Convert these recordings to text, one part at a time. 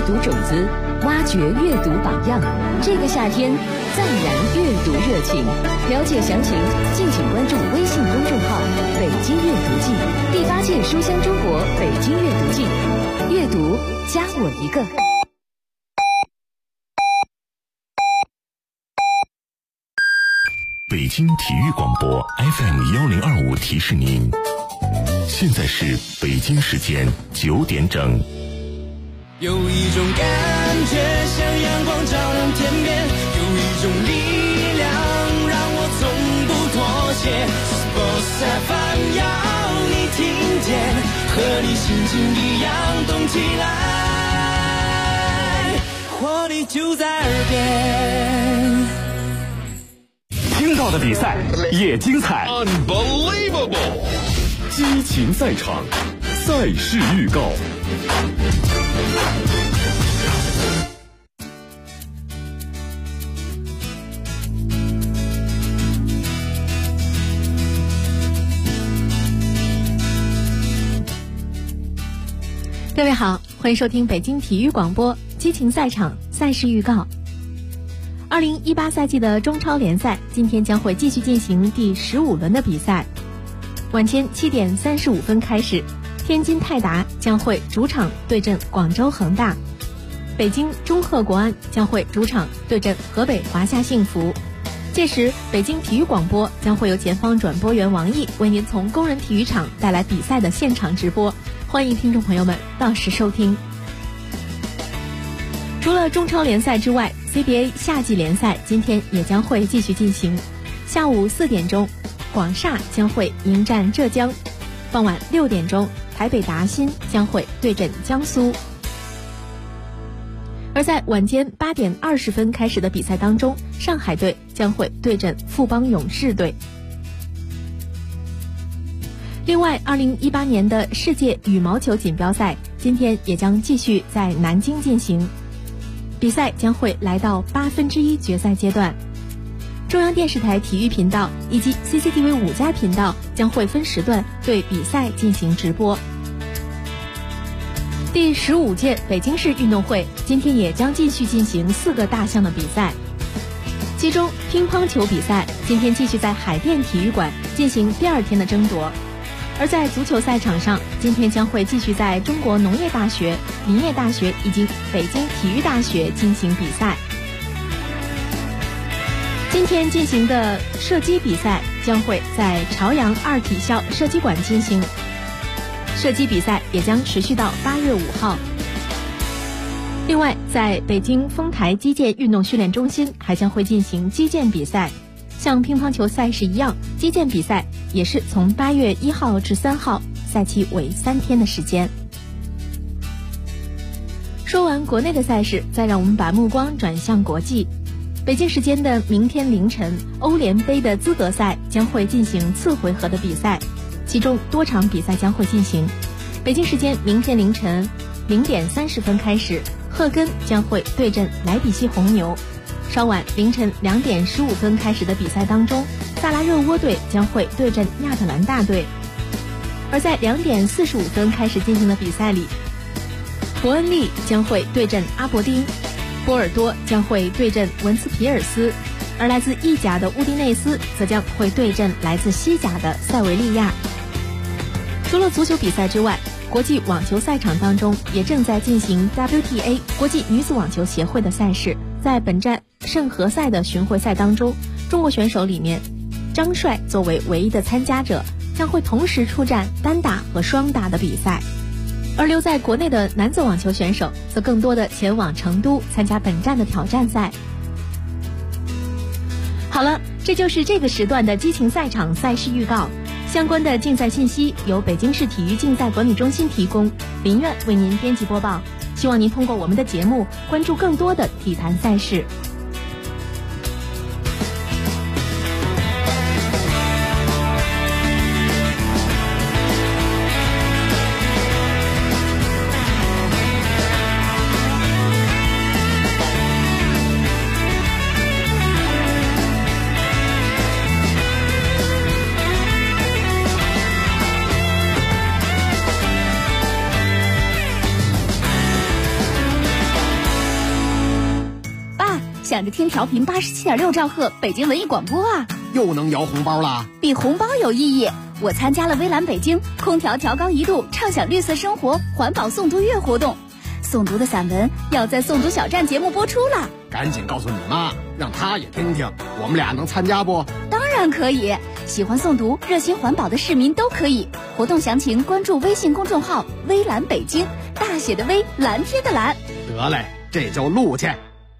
读种子，挖掘阅读榜样。这个夏天，再燃阅读热情。了解详情，敬请关注微信公众号“北京阅读季”第8届书香中国北京阅读季。阅读，加我一个。 北京体育广播 FM1025提示您，现在是北京时间9点整。 有一种感觉像阳光照亮天边，有一种力量让我从不妥协。Sports FM 要你听见，和你心情一样动起来，活力就在耳边。 听到的比赛也精彩 Unbelievable， 激情赛场，赛事预告。 各位好，欢迎收听北京体育广播激情赛场赛事预告。2018赛季的中超联赛今天将会继续进行第15轮的比赛。晚间7点35分开始，天津泰达将会主场对阵广州恒大，北京中赫国安将会主场对阵河北华夏幸福。届时，北京体育广播将会由前方转播员王毅为您从工人体育场带来比赛的现场直播，欢迎听众朋友们到时收听。除了中超联赛之外， CBA 夏季联赛今天也将会继续进行。下午4点钟，广厦将会迎战浙江；傍晚6点钟，台北达新将会对阵江苏。而在晚间8点20分开始的比赛当中，上海队将会对阵富邦勇士队。另外，2018年的世界羽毛球锦标赛今天也将继续在南京进行，比赛将会来到1/8决赛阶段。中央电视台体育频道以及 CCTV 5家频道将会分时段对比赛进行直播。第15届北京市运动会今天也将继续进行4个大项的比赛，其中乒乓球比赛今天继续在海淀体育馆进行第2天的争夺。而在足球赛场上，今天将会继续在中国农业大学、林业大学以及北京体育大学进行比赛。今天进行的射击比赛将会在朝阳2体校射击馆进行，射击比赛也将持续到8月5号。另外，在北京丰台击剑运动训练中心还将会进行击剑比赛。像乒乓球赛事一样，击剑比赛也是从8月1号至3号，赛期为3天的时间。说完国内的赛事，再让我们把目光转向国际。北京时间的明天凌晨，欧联杯的资格赛将会进行次回合的比赛，其中多场比赛将会进行。北京时间明天凌晨0点30分开始，赫根将会对阵莱比锡红牛。稍晚凌晨2点15分开始的比赛当中，萨拉热窝队将会对阵亚特兰大队。而在2点45分开始进行的比赛里，伯恩利将会对阵阿伯丁，波尔多将会对阵文斯皮尔斯，而来自意甲的乌迪内斯则将会对阵来自西甲的塞维利亚。除了足球比赛之外，国际网球赛场当中也正在进行 WTA 国际女子网球协会的赛事。在本站圣何塞的巡回赛当中，中国选手里面，张帅作为唯一的参加者，将会同时出战单打和双打的比赛。而留在国内的男子网球选手则更多的前往成都参加本站的挑战赛。好了，这就是这个时段的激情赛场赛事预告。相关的竞赛信息由北京市体育竞赛管理中心提供，林苑为您编辑播报。希望您通过我们的节目关注更多的体坛赛事。 想着听调频87.6兆赫北京文艺广播啊， 又能摇红包啦！ 比红包有意义。我参加了微蓝北京空调调高1度畅享绿色生活环保诵读月活动，诵读的散文要在诵读小站节目播出了。 赶紧告诉你妈，让她也听听，我们俩能参加不？ 当然可以，喜欢诵读、热心环保的市民都可以。活动详情关注微信公众号“微蓝北京”，大写的微，蓝天的蓝。 得嘞，这就录去。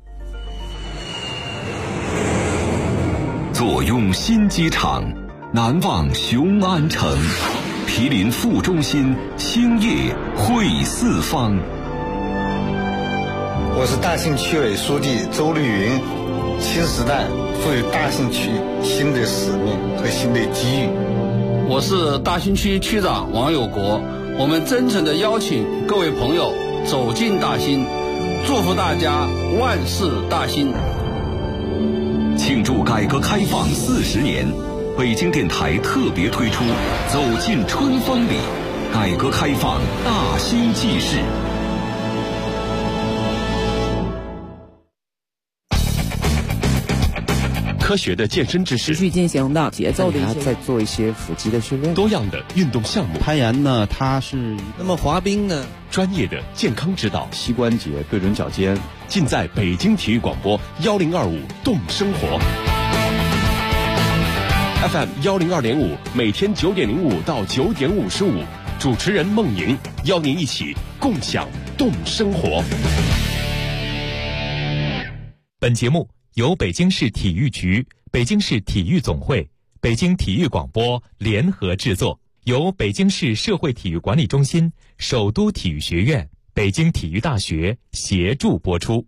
坐拥新机场，难忘雄安城，毗邻副中心，兴业汇四方。 我是大兴区委书记周绿云。新时代赋予大兴区新的使命和新的机遇。 我是大兴区区长王有国。我们真诚地邀请各位朋友走进大兴，祝福大家万事大兴。 庆祝改革开放40年，北京电台特别推出《走进春风里》，改革开放大兴纪事。 科学的健身知识， 持续进行的节奏的再做一些腹肌的训练， 多样的运动项目。 攀岩呢，它是那么滑冰呢， 专业的健康指导， 膝关节对准脚尖， 尽在北京体育广播1025动生活 FM 102.5，每天9点05到9点55，主持人孟莹邀您一起共享动生活。 本节目由北京市体育局、北京市体育总会、北京体育广播联合制作，由北京市社会体育管理中心、首都体育学院、北京体育大学协助播出。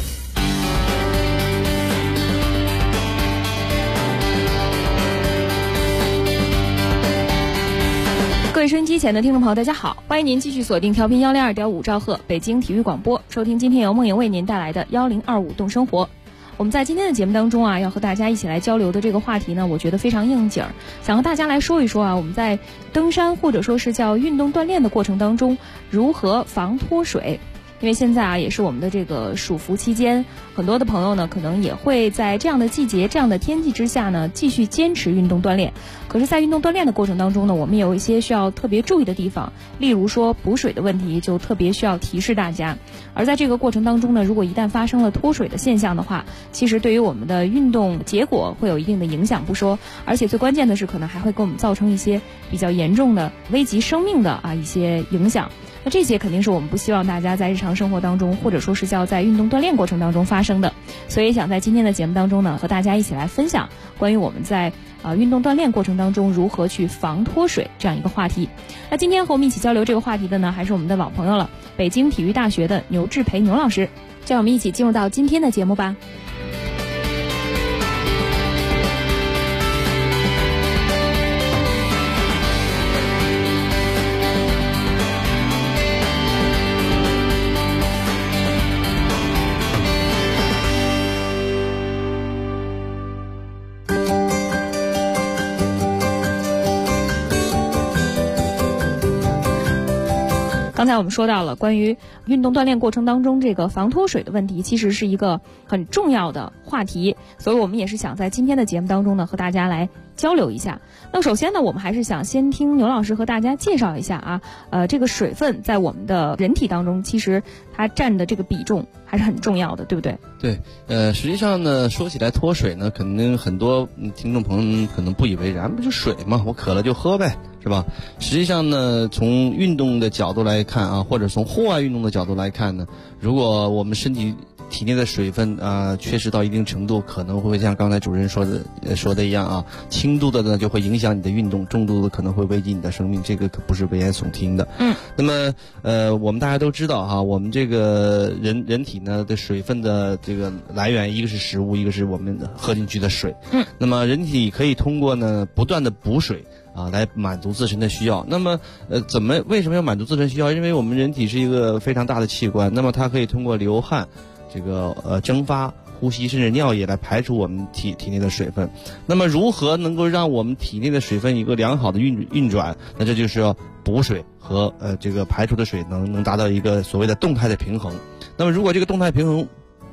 各位收音机前的听众朋友，大家好，欢迎您继续锁定调频102.5兆赫北京体育广播，收听今天由孟莹为您带来的1025动生活。我们在今天的节目当中啊，要和大家一起来交流的这个话题呢，我觉得非常应景儿，想和大家来说一说啊，我们在登山或者说是叫运动锻炼的过程当中，如何防脱水。因为现在啊，也是我们的这个暑伏期间，很多的朋友呢，可能也会在这样的季节、这样的天气之下呢，继续坚持运动锻炼。可是，在运动锻炼的过程当中呢，我们有一些需要特别注意的地方，例如说补水的问题，就特别需要提示大家。而在这个过程当中呢，如果一旦发生了脱水的现象的话，其实对于我们的运动结果会有一定的影响不说，而且最关键的是，可能还会给我们造成一些比较严重的危及生命的一些影响。那这些肯定是我们不希望大家在日常生活当中，或者说是叫在运动锻炼过程当中发生的。所以想在今天的节目当中呢，和大家一起来分享关于我们在运动锻炼过程当中如何去防脱水这样一个话题。那今天和我们一起交流这个话题的呢，还是我们的老朋友了，北京体育大学的牛志培牛老师。让我们一起进入到今天的节目吧。刚才我们说到了关于运动锻炼过程当中这个防脱水的问题，其实是一个很重要的话题，所以我们也是想在今天的节目当中呢和大家来交流一下。那首先呢，我们还是想先听牛老师和大家介绍一下这个水分在我们的人体当中，其实它占的这个比重还是很重要的，对不对？ 对，实际上呢，说起来脱水呢，肯定很多听众朋友可能不以为然，不就水嘛，我渴了就喝呗，是吧？实际上呢，从运动的角度来看或者从户外运动的角度来看呢，如果我们身体体内的水分缺失到一定程度，可能会像刚才主任说的一样轻度的呢就会影响你的运动，重度的可能会危及你的生命，这个可不是危言耸听的。那么我们大家都知道我们这个人体呢的水分的这个来源，一个是食物，一个是我们喝进去的水。那么人体可以通过呢不断的补水来满足自身的需要。那么为什么要满足自身需要？因为我们人体是一个非常大的器官，那么它可以通过流汗这个蒸发、呼吸甚至尿液来排除我们体内的水分。那么如何能够让我们体内的水分一个良好的运转？那这就是要补水和这个排出的水能达到一个所谓的动态的平衡。那么如果这个动态平衡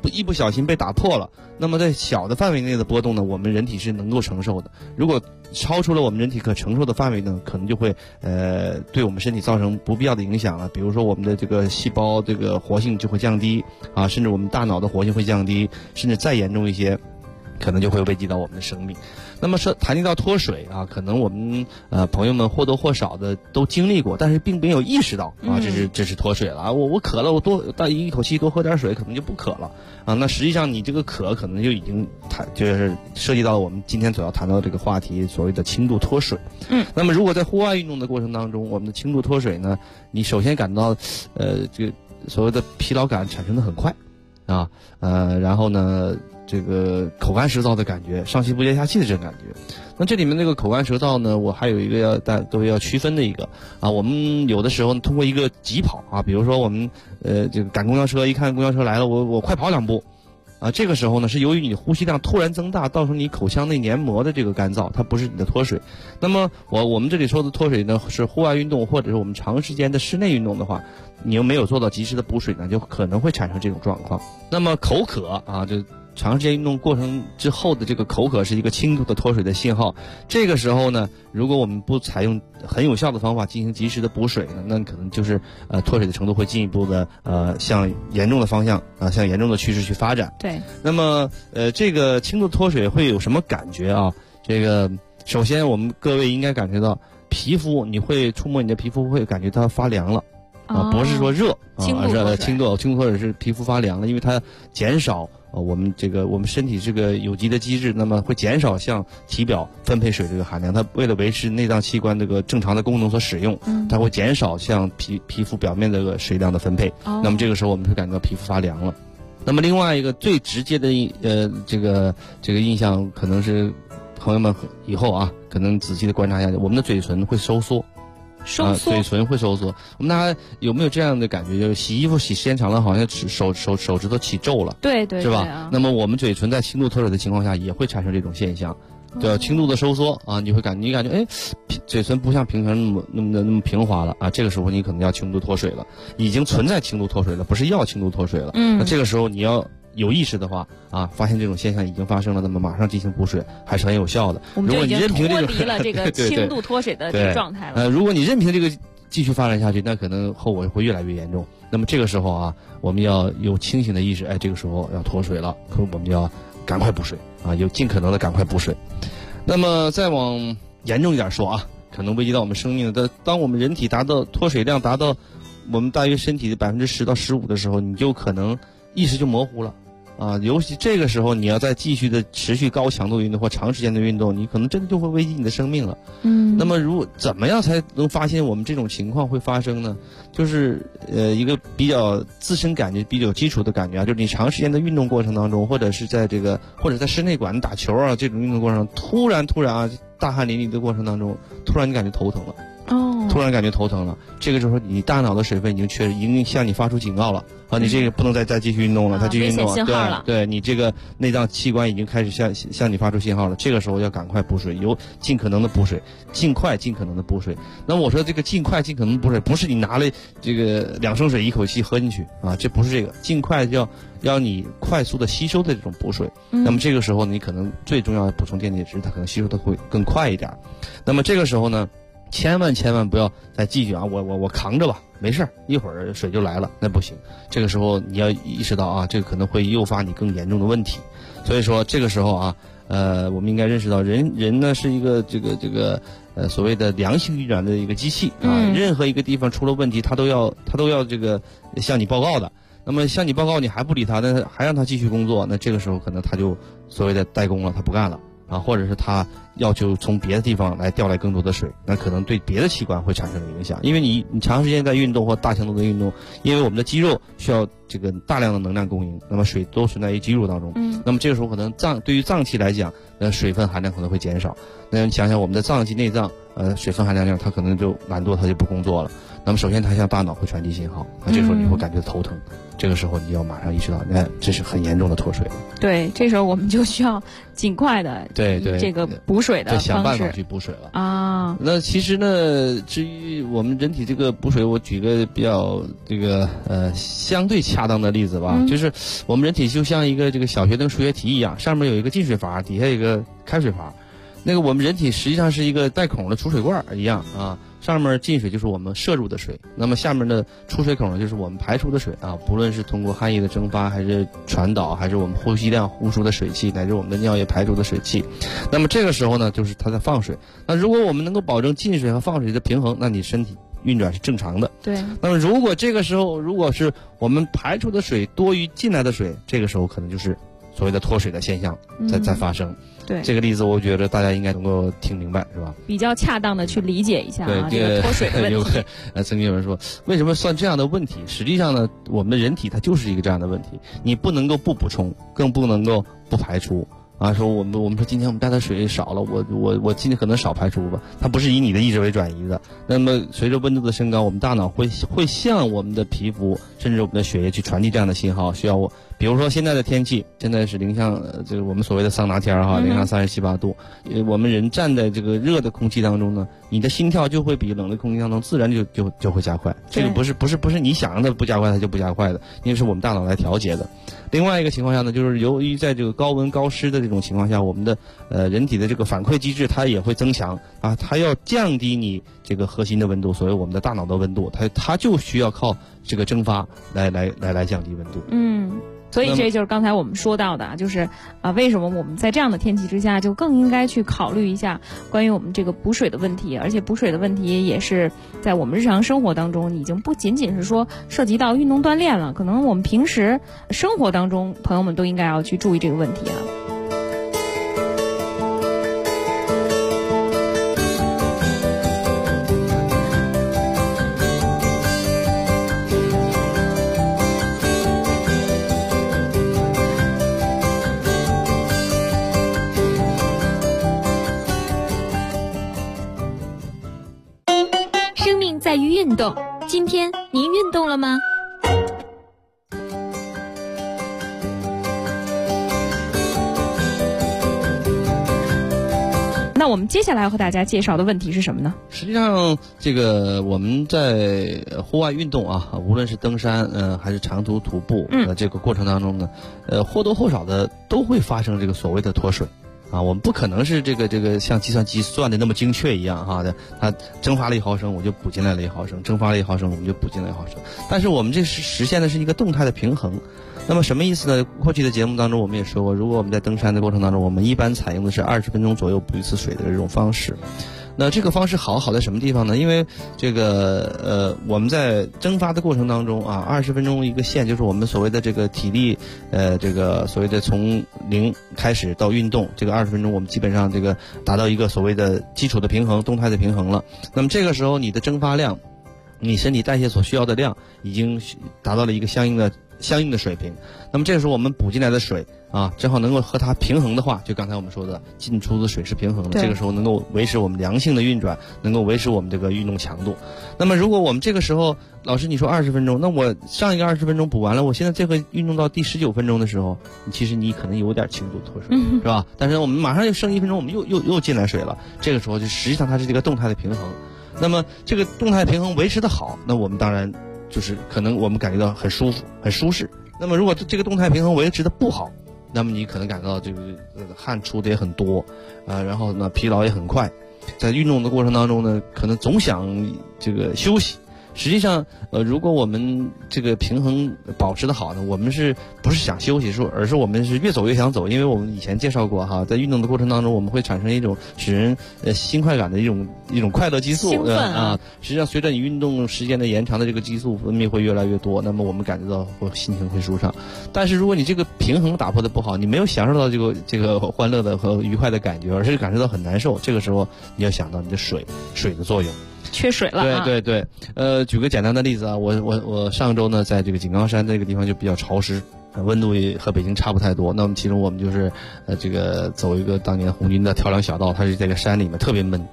一不小心被打破了，那么在小的范围内的波动呢，我们人体是能够承受的。如果超出了我们人体可承受的范围呢，可能就会对我们身体造成不必要的影响了。比如说我们的这个细胞这个活性就会降低啊，甚至我们大脑的活性会降低，甚至再严重一些，可能就会危及到我们的生命。那么说谈及到脱水啊，可能我们朋友们或多或少的都经历过，但是并没有意识到啊，这是脱水了啊。我渴了，我一口气多喝点水，可能就不渴了啊。那实际上你这个渴可能就已经就是涉及到我们今天所要谈到的这个话题，所谓的轻度脱水。那么如果在户外运动的过程当中，我们的轻度脱水呢，你首先感到这个所谓的疲劳感产生的很快啊，然后呢，这个口干舌燥的感觉，上气不接下气的这种感觉。那这里面这个口干舌燥呢，我还有一个大家都要区分的一个啊，我们有的时候通过一个急跑啊，比如说我们这个赶公交车，一看公交车来了，我快跑2步啊，这个时候呢是由于你呼吸量突然增大，造成你口腔内黏膜的这个干燥，它不是你的脱水。那么我们这里说的脱水呢，是户外运动或者是我们长时间的室内运动的话，你又没有做到及时的补水呢，就可能会产生这种状况。那么口渴啊，就长时间运动过程之后的这个口渴是一个轻度的脱水的信号。这个时候呢，如果我们不采用很有效的方法进行及时的补水呢，那可能就是脱水的程度会进一步的向严重的方向向严重的趋势去发展。 对。 那么这个轻度脱水会有什么感觉啊？这个首先我们各位应该感觉到皮肤，你会触摸你的皮肤会感觉它发凉了。不是说热轻度脱水是皮肤发凉了，因为它减少我们身体这个有机的机制，那么会减少向体表分配水这个含量。它为了维持内脏器官这个正常的功能所使用，它会减少向皮肤表面这个水量的分配。那么这个时候我们会感觉到皮肤发凉了。那么另外一个最直接的这个印象，可能是朋友们以后啊，可能仔细的观察一下，我们的嘴唇会收缩。嘴唇会收缩。我们大家有没有这样的感觉？就是洗衣服洗时间长了，好像手指头起皱了， 对， 是吧？那么我们嘴唇在轻度脱水的情况下，也会产生这种现象，对，轻度的收缩啊，你感觉哎，嘴唇不像平常那么平滑了啊。这个时候你可能要轻度脱水了，已经存在轻度脱水了，不是要轻度脱水了。那这个时候你要有意识的话啊，发现这种现象已经发生了，那么马上进行补水还是很有效的。 我们就已经脱离了这个轻度脱水的这个状态了。 如果你任凭这个继续发展下去，那可能后果会越来越严重。那么这个时候啊，我们要有清醒的意识，哎，这个时候要脱水了，我们就要赶快补水啊，有尽可能的赶快补水。那么再往严重一点说啊，可能危及到我们生命的，当我们人体脱水量达到我们大约身体的10%到15%的时候，你就可能意识就模糊了。啊，尤其这个时候，你要再继续的持续高强度运动或长时间的运动，你可能真的就会危及你的生命了。那么怎么样才能发现我们这种情况会发生呢？就是一个比较自身感觉比较基础的感觉啊，就是你长时间的运动过程当中，或者是在室内馆打球啊这种运动过程中，突然啊大汗淋漓的过程当中，突然你感觉头疼了。突然感觉头疼了，这个时候你大脑的水分已经向你发出警告了啊，你这个不能再继续运动了，它继续运动对你这个内脏器官已经开始向你发出信号了，这个时候要赶快补水，尽可能的补水，尽可能的补水。那我说这个尽快尽可能补水，不是你拿了这个2升水一口气喝进去啊，这不是这个，尽快要你快速的吸收的这种补水。那么这个时候你可能最重要的补充电解质，它可能吸收的会更快一点。那么这个时候呢，千万不要再继续啊！我扛着吧，没事，一会儿水就来了，那不行。这个时候你要意识到啊，这个可能会诱发你更严重的问题。所以说这个时候啊，我们应该认识到人呢是一个这个所谓的良性运转的一个机器啊，任何一个地方出了问题，他都要这个向你报告的。那么向你报告你还不理他，那还让他继续工作，那这个时候可能他就所谓的怠工了，他不干了。啊，或者是他要求从别的地方来调来更多的水，那可能对别的器官会产生影响。因为你长时间在运动或大强度的运动，因为我们的肌肉需要这个大量的能量供应，那么水都存在于肌肉当中。那么这个时候可能对于脏器来讲，水分含量可能会减少。那你想想我们的脏器内脏，水分含量它可能就懒惰，它就不工作了。 那么首先它向大脑会传递信号，那这时候你会感觉头疼，这个时候你要马上意识到，这是很严重的脱水了。 对，这时候我们就需要尽快的这个补水的方式， 想办法去补水了啊。 那其实呢，至于我们人体这个补水，我举个比较相对恰当的例子吧，就是我们人体就像一个这个小学生数学题一样，上面有一个进水阀，底下有一个开水阀。那个我们人体实际上是一个带孔的储水罐一样啊，上面进水就是我们摄入的水，那么下面的出水孔呢就是我们排出的水啊，不论是通过汗液的蒸发，还是传导，还是我们呼吸量呼出的水汽，乃至我们的尿液排出的水汽。那么这个时候呢，就是它在放水。那如果我们能够保证进水和放水的平衡，那你身体运转是正常的。 对。 那么如果这个时候如果是我们排出的水多于进来的水，这个时候可能就是所谓的脱水的现象在发生。 对， 这个例子我觉得大家应该能够听明白，是吧？ 比较恰当的去理解一下啊， 这个脱水的问题。 曾经有人说，为什么算这样的问题？实际上呢，我们的人体它就是一个这样的问题，你不能够不补充，更不能够不排出。啊，说我们说今天我们带的水少了，我今天可能少排出吧，它不是以你的意志为转移的。那么随着温度的升高，我们大脑会向我们的皮肤甚至我们的血液去传递这样的信号，需要我，比如说现在的天气，现在是零下这个我们所谓的桑拿天哈，零下37、8度，我们人站在这个热的空气当中呢，你的心跳就会比冷的空气当中自然就会加快。这个不是你想让它不加快它就不加快的，因为是我们大脑来调节的。另外一个情况下呢，就是由于在这个高温高湿的这种情况下，我们的人体的这个反馈机制它也会增强啊，它要降低你这个核心的温度，所谓我们的大脑的温度，它就需要靠这个蒸发来降低温度。 所以这就是刚才我们说到的啊，就是为什么我们在这样的天气之下就更应该去考虑一下关于我们这个补水的问题，而且补水的问题也是在我们日常生活当中已经不仅仅是说涉及到运动锻炼了，可能我们平时生活当中朋友们都应该要去注意这个问题啊。 在于运动，今天您运动了吗？ 那我们接下来要和大家介绍的问题是什么呢？ 实际上，这个我们在户外运动啊，无论是登山，还是长途徒步，这个过程当中呢，或多或少的都会发生这个所谓的脱水。啊，我们不可能是这个像计算机算的那么精确一样哈的，它蒸发了1毫升，我就补进来了1毫升，蒸发了1毫升，我们就补进来1毫升。但是我们这是实现的是一个动态的平衡。那么什么意思呢？过去的节目当中我们也说过，如果我们在登山的过程当中，我们一般采用的是20分钟左右补一次水的这种方式。那这个方式好在什么地方呢？因为这个我们在蒸发的过程当中啊，20分钟一个线，就是我们所谓的这个体力这个所谓的从0开始到运动，这个20分钟我们基本上这个达到一个所谓的基础的平衡，动态的平衡了。那么这个时候你的蒸发量，你身体代谢所需要的量已经达到了一个相应的水平。那么这个时候我们补进来的水啊，正好能够和它平衡的话，就刚才我们说的进出的水是平衡的，这个时候能够维持我们良性的运转，能够维持我们这个运动强度。那么如果我们这个时候，老师你说20分钟，那我上一个20分钟补完了，我现在这个运动到第19分钟的时候，其实你可能有点轻度脱水，是吧？但是我们马上又剩1分钟，我们又进来水了，这个时候就实际上它是这个动态的平衡。那么这个动态平衡维持的好，那我们当然就是可能我们感觉到很舒服很舒适。那么如果这个动态平衡维持的不好，那么你可能感到这个汗出的也很多然后呢疲劳也很快，在运动的过程当中呢，可能总想这个休息。实际上如果我们这个平衡保持的好呢，我们是不是想休息，而是我们是越走越想走。因为我们以前介绍过哈，在运动的过程当中，我们会产生一种使人新快感的一种快乐激素， 兴奋啊。 实际上随着你运动时间的延长的这个激素分泌会越来越多，那么我们感觉到心情会舒畅。但是如果你这个平衡打破的不好，你没有享受到这个欢乐的和愉快的感觉，而是感受到很难受，这个时候你要想到你的水的作用。 缺水了啊！ 对，举个简单的例子啊，我上周呢，在这个井冈山这个地方就比较潮湿，温度也和北京差不太多。那么其中我们就是这个走一个当年红军的跳梁小道，它是在这个山里面特别闷。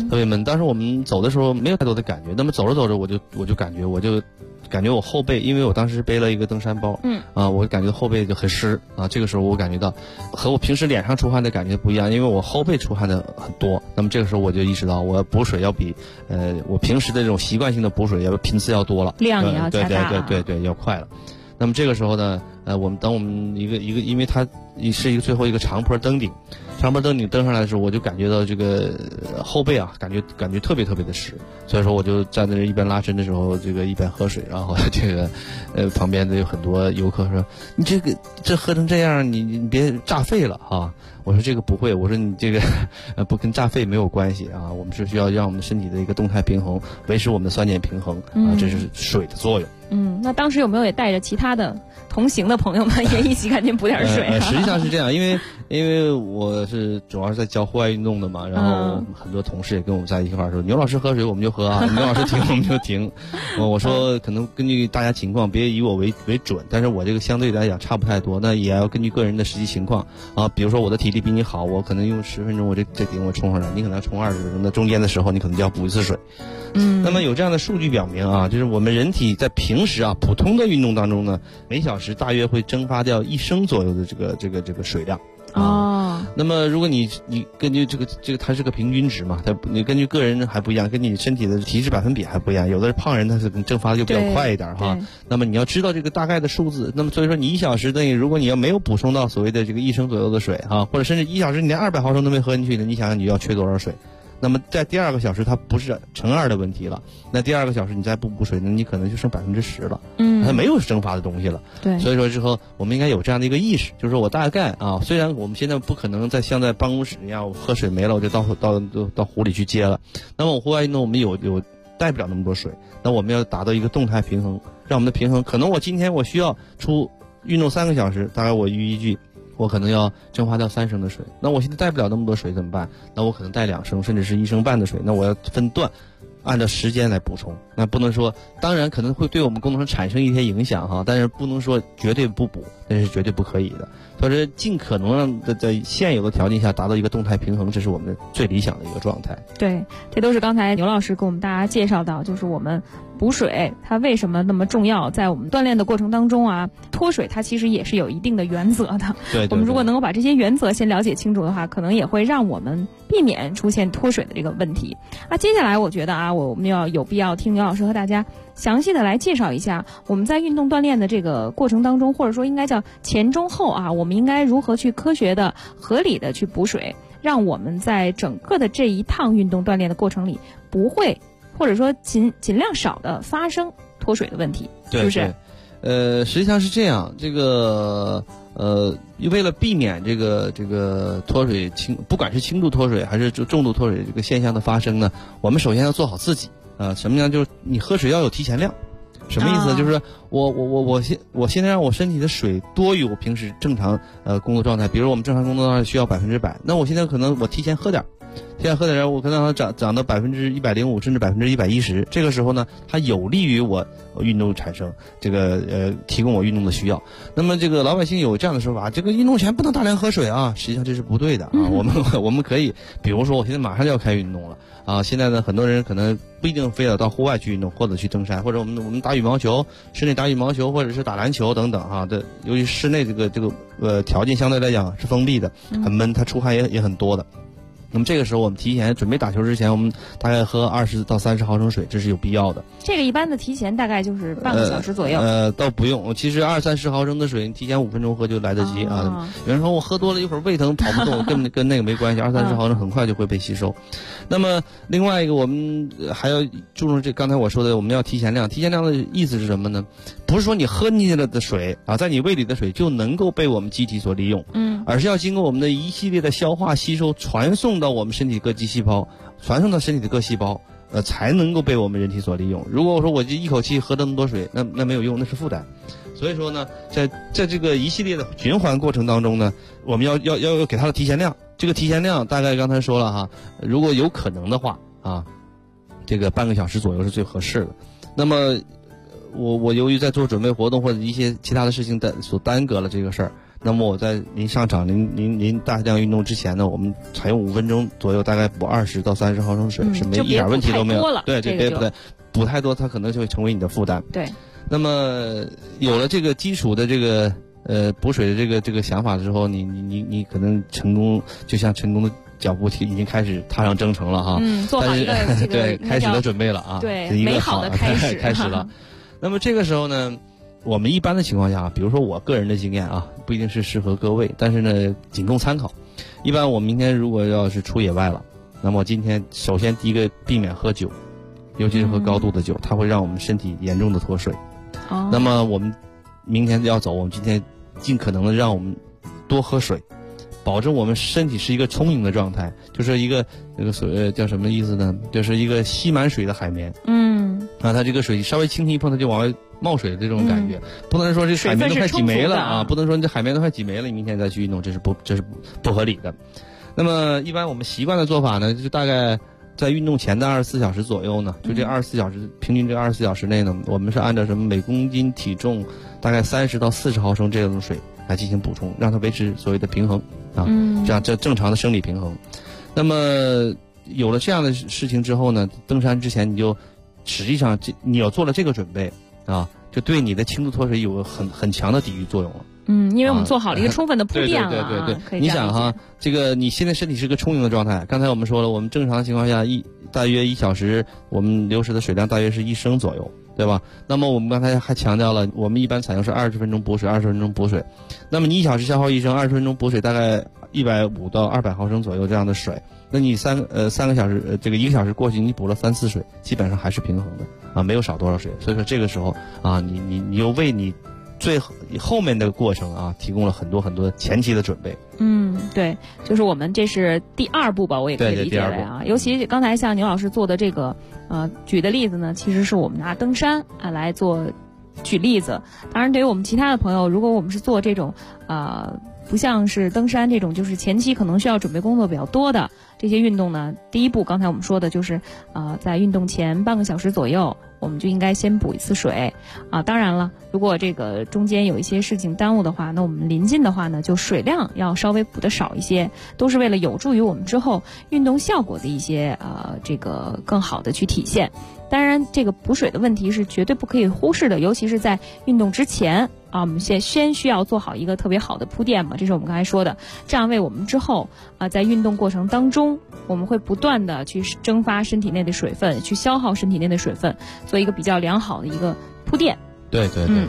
特别闷。当时我们走的时候没有太多的感觉，那么走着走着我就感觉我后背，因为我当时背了一个登山包，我感觉后背就很湿啊。这个时候我感觉到和我平时脸上出汗的感觉不一样，因为我后背出汗的很多。那么这个时候我就意识到，我补水要比我平时的这种习惯性的补水要频次要多了， 量也要加大， 对，要快了。那么这个时候呢，我们一个，因为它是一个最后一个长坡登顶登上来的时候，我就感觉到这个后背啊，感觉特别特别的湿，所以说我就站在这一边拉伸的时候，这个一边喝水，然后这个旁边的有很多游客说：“你这喝成这样，你别炸肺了啊！”我说这个不会，我说你这个不跟炸肺没有关系啊，我们是需要让我们身体的一个动态平衡，维持我们的酸碱平衡啊，这是水的作用。 那当时有没有也带着其他的同行的朋友们也一起赶紧补点水实际上是这样，因为我是主要是在教户外运动的嘛，然后很多同事也跟我们在一块儿说，牛老师喝水我们就喝啊，牛老师停我们就停。我说可能根据大家情况，别以我为准，但是我这个相对来讲差不太多，那也要根据个人的实际情况啊。比如说我的体力比你好，我可能用10分钟我这顶我冲上来，你可能要冲20分钟，那中间的时候你可能就要补一次水。那么有这样的数据表明啊，就是我们人体在平时啊普通的运动当中呢，每小时大约会蒸发掉1升左右的这个水量。那么如果你根据这个它是个平均值嘛，你根据个人还不一样，跟你身体的体脂百分比还不一样，有的是胖人他是蒸发的就比较快一点哈。那么你要知道这个大概的数字，那么所以说你1小时等于如果你要没有补充到所谓的这个1升左右的水哈，或者甚至1小时你连200毫升都没喝进去的，你想想你要缺多少水？那么在第2个小时它不是乘2的问题了，那第2个小时你再不补水，那你可能就剩10%了，它没有蒸发的东西了。 对， 所以说之后我们应该有这样的一个意识，就是说我大概啊，虽然我们现在不可能像在办公室一样，我喝水没了我就到湖里去接了，那么我户外运动我们有带不了那么多水，那我们要达到一个动态平衡，让我们的平衡，可能我今天我需要运动3个小时，大概我依据我可能要蒸发掉3升的水，那我现在带不了那么多水怎么办？那我可能带2升甚至是1升半的水，那我要分段按照时间来补充，那不能说，当然可能会对我们功能产生一些影响哈，但是不能说绝对不补，那是绝对不可以的。所以说尽可能让在现有的条件下达到一个动态平衡，这是我们最理想的一个状态。 对，这都是刚才牛老师给我们大家介绍到，就是我们补水它为什么那么重要，在我们锻炼的过程当中啊，脱水它其实也是有一定的原则的。 对， 我们如果能够把这些原则先了解清楚的话，可能也会让我们避免出现脱水的这个问题。接下来我觉得啊，我们要有必要听牛老师和大家详细的来介绍一下我们在运动锻炼的这个过程当中，或者说应该叫前中后啊，我们应该如何去科学的合理的去补水，让我们在整个的这一趟运动锻炼的过程里不会或者说尽量少的发生脱水的问题，是不是？ 实际上是这样，这个为了避免这个脱水不管是轻度脱水还是重度脱水这个现象的发生呢，我们首先要做好自己什么样？就是你喝水要有提前量。什么意思？就是我现在让我身体的水多于我平时正常工作状态，比如我们正常工作状态需要100%，那我现在可能我提前喝点，我可能让它涨到105%甚至110%，这个时候呢，它有利于我运动产生这个提供我运动的需要。那么这个老百姓有这样的说法，这个运动前不能大量喝水啊，实际上这是不对的啊。我们可以，比如说我现在马上就要开运动了啊，现在呢很多人可能不一定非要到户外去运动，或者去登山，或者我们打羽毛球，室内打羽毛球或者是打篮球等等啊的，由于室内这个条件相对来讲是封闭的，很闷，它出汗也很多的。那么这个时候我们提前准备打球之前，我们大概喝20到30毫升水，这是有必要的。 这个一般的提前大概就是半个小时左右。 倒不用，其实20-30毫升的水，你提前5分钟喝就来得及啊。有人说我喝多了一会儿胃疼跑不动，跟那个没关系，20-30毫升很快就会被吸收。那么另外一个我们还要注重刚才我说的，我们要提前量。提前量的意思是什么呢？不是说你喝进去了的水啊，在你胃里的水就能够被我们机体所利用，而是要经过我们的一系列的消化吸收，传送到我们身体各肌细胞，传送到身体的各细胞，才能够被我们人体所利用。如果我说我就一口气喝这么多水，那没有用，那是负担。所以说呢，在这个一系列的循环过程当中呢，我们要给它的提前量。这个提前量大概刚才说了哈，如果有可能的话啊，这个半个小时左右是最合适的。那么我由于在做准备活动或者一些其他的事情所耽搁了这个事儿， 那么我在临上场、临大量运动之前呢，我们采用5分钟左右，大概补20到30毫升水，是没一点问题都没有。对，别补太多，它可能就会成为你的负担。 对。 那么有了这个基础的这个补水的这个想法之后，你可能成功，就像成功的脚步已经开始踏上征程了哈。 做好一个这个对开始的准备了啊。 对， 一个美好的开始了。那么这个时候呢，我们一般的情况下，比如说我个人的经验啊，不一定是适合各位，但是呢，仅供参考。一般我明天如果要是出野外了，那么今天首先第一个避免喝酒，尤其是喝高度的酒，它会让我们身体严重的脱水。那么我们明天要走，我们今天尽可能的让我们多喝水，保证我们身体是一个充盈的状态，就是一个那个叫什么意思呢？就是一个吸满水的海绵。它这个水稍微轻轻一碰，它就往外冒水的这种感觉。不能说这海绵都快挤没了啊！不能说这海绵都快挤没了，你明天再去运动，这是不合理的。那么一般我们习惯的做法呢，就是大概在运动前的24小时左右呢，就这24小时，平均这24小时内呢，我们是按照什么每公斤体重大概30到40毫升这种水来进行补充，让它维持所谓的平衡啊，这样正常的生理平衡。那么有了这样的事情之后呢，登山之前你就实际上你要做了这个准备啊，就对你的轻度脱水有很强的抵御作用了。 因为我们做好了一个充分的铺垫了。 对，你想哈，这个你现在身体是个充盈的状态。刚才我们说了，我们正常的情况下大约1小时我们流失的水量大约是1升左右，对吧？那么我们刚才还强调了，我们一般采用是20分钟补水，20分钟补水。那么你1小时消耗1升，20分钟补水大概150到200毫升左右这样的水。那你3个小时这个1个小时过去，你补了3次水，基本上还是平衡的啊，没有少多少水。所以说这个时候啊，你又为你最后面的过程啊，提供了很多前期的准备。 对，就是我们这是第2步吧，我也可以理解为啊。尤其刚才像牛老师做的这个举的例子呢，其实是我们拿登山来做举例子。当然，对于我们其他的朋友，如果我们是做这种不像是登山这种，就是前期可能需要准备工作比较多的这些运动呢，第一步刚才我们说的就是在运动前半个小时左右，我们就应该先补一次水啊。当然了，如果这个中间有一些事情耽误的话，那我们临近的话呢，就水量要稍微补得少一些，都是为了有助于我们之后运动效果的一些这个更好的去体现。当然，这个补水的问题是绝对不可以忽视的，尤其是在运动之前我们先需要做好一个特别好的铺垫嘛，这是我们刚才说的，这样为我们之后在运动过程当中，我们会不断的去蒸发身体内的水分，去消耗身体内的水分，做一个比较良好的一个铺垫。 对。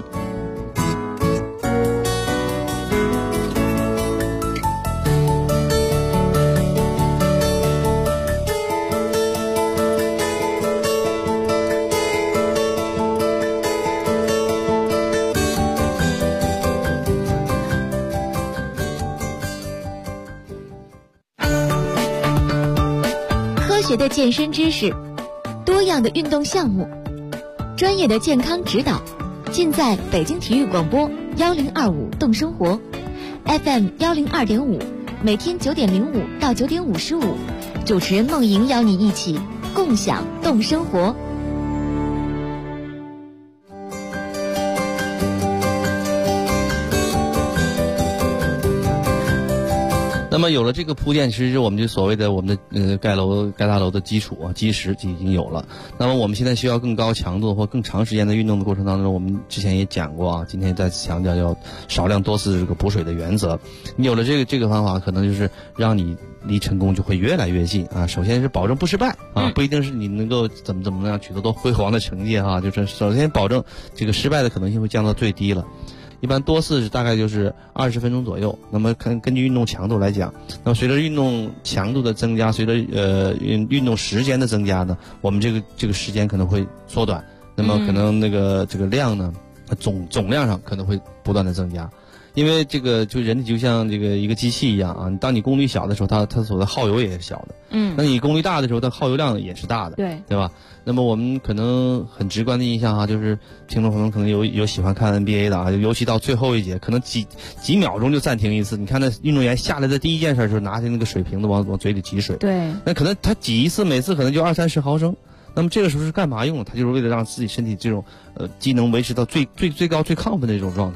科学的健身知识，多样的运动项目，专业的健康指导，尽在北京体育广播1025动生活 FM 102.5，每天9点05到9点55，主持人梦莹邀你一起共享动生活。 那么有了这个铺垫，其实我们就所谓的我们的盖大楼的基础基石已经有了。那么我们现在需要更高强度或更长时间的运动的过程当中，我们之前也讲过今天再次强调要少量多次这个补水的原则。你有了这个方法，可能就是让你离成功就会越来越近首先是保证不失败不一定是你能够怎么样取得多辉煌的成绩就是首先保证这个失败的可能性会降到最低了。一般多次大概就是20分钟左右。那么根据运动强度来讲，那么随着运动强度的增加，随着运动时间的增加呢，我们这个时间可能会缩短。那么可能这个量呢，总量上可能会不断的增加。因为这个就人体就像这个一个机器一样当你功率小的时候，它所的耗油也是小的。那你功率大的时候，它耗油量也是大的。对吧？那么我们可能很直观的印象就是听众朋友可能有喜欢看 NBA 的尤其到最后一节，可能几秒钟就暂停一次。你看那运动员下来的第一件事就是拿起那个水瓶子往嘴里挤水。 对。 那可能他挤一次，每次可能就20-30毫升。那么这个时候是干嘛用的？他就是为了让自己身体这种机能维持到最高最亢奋的这种状态。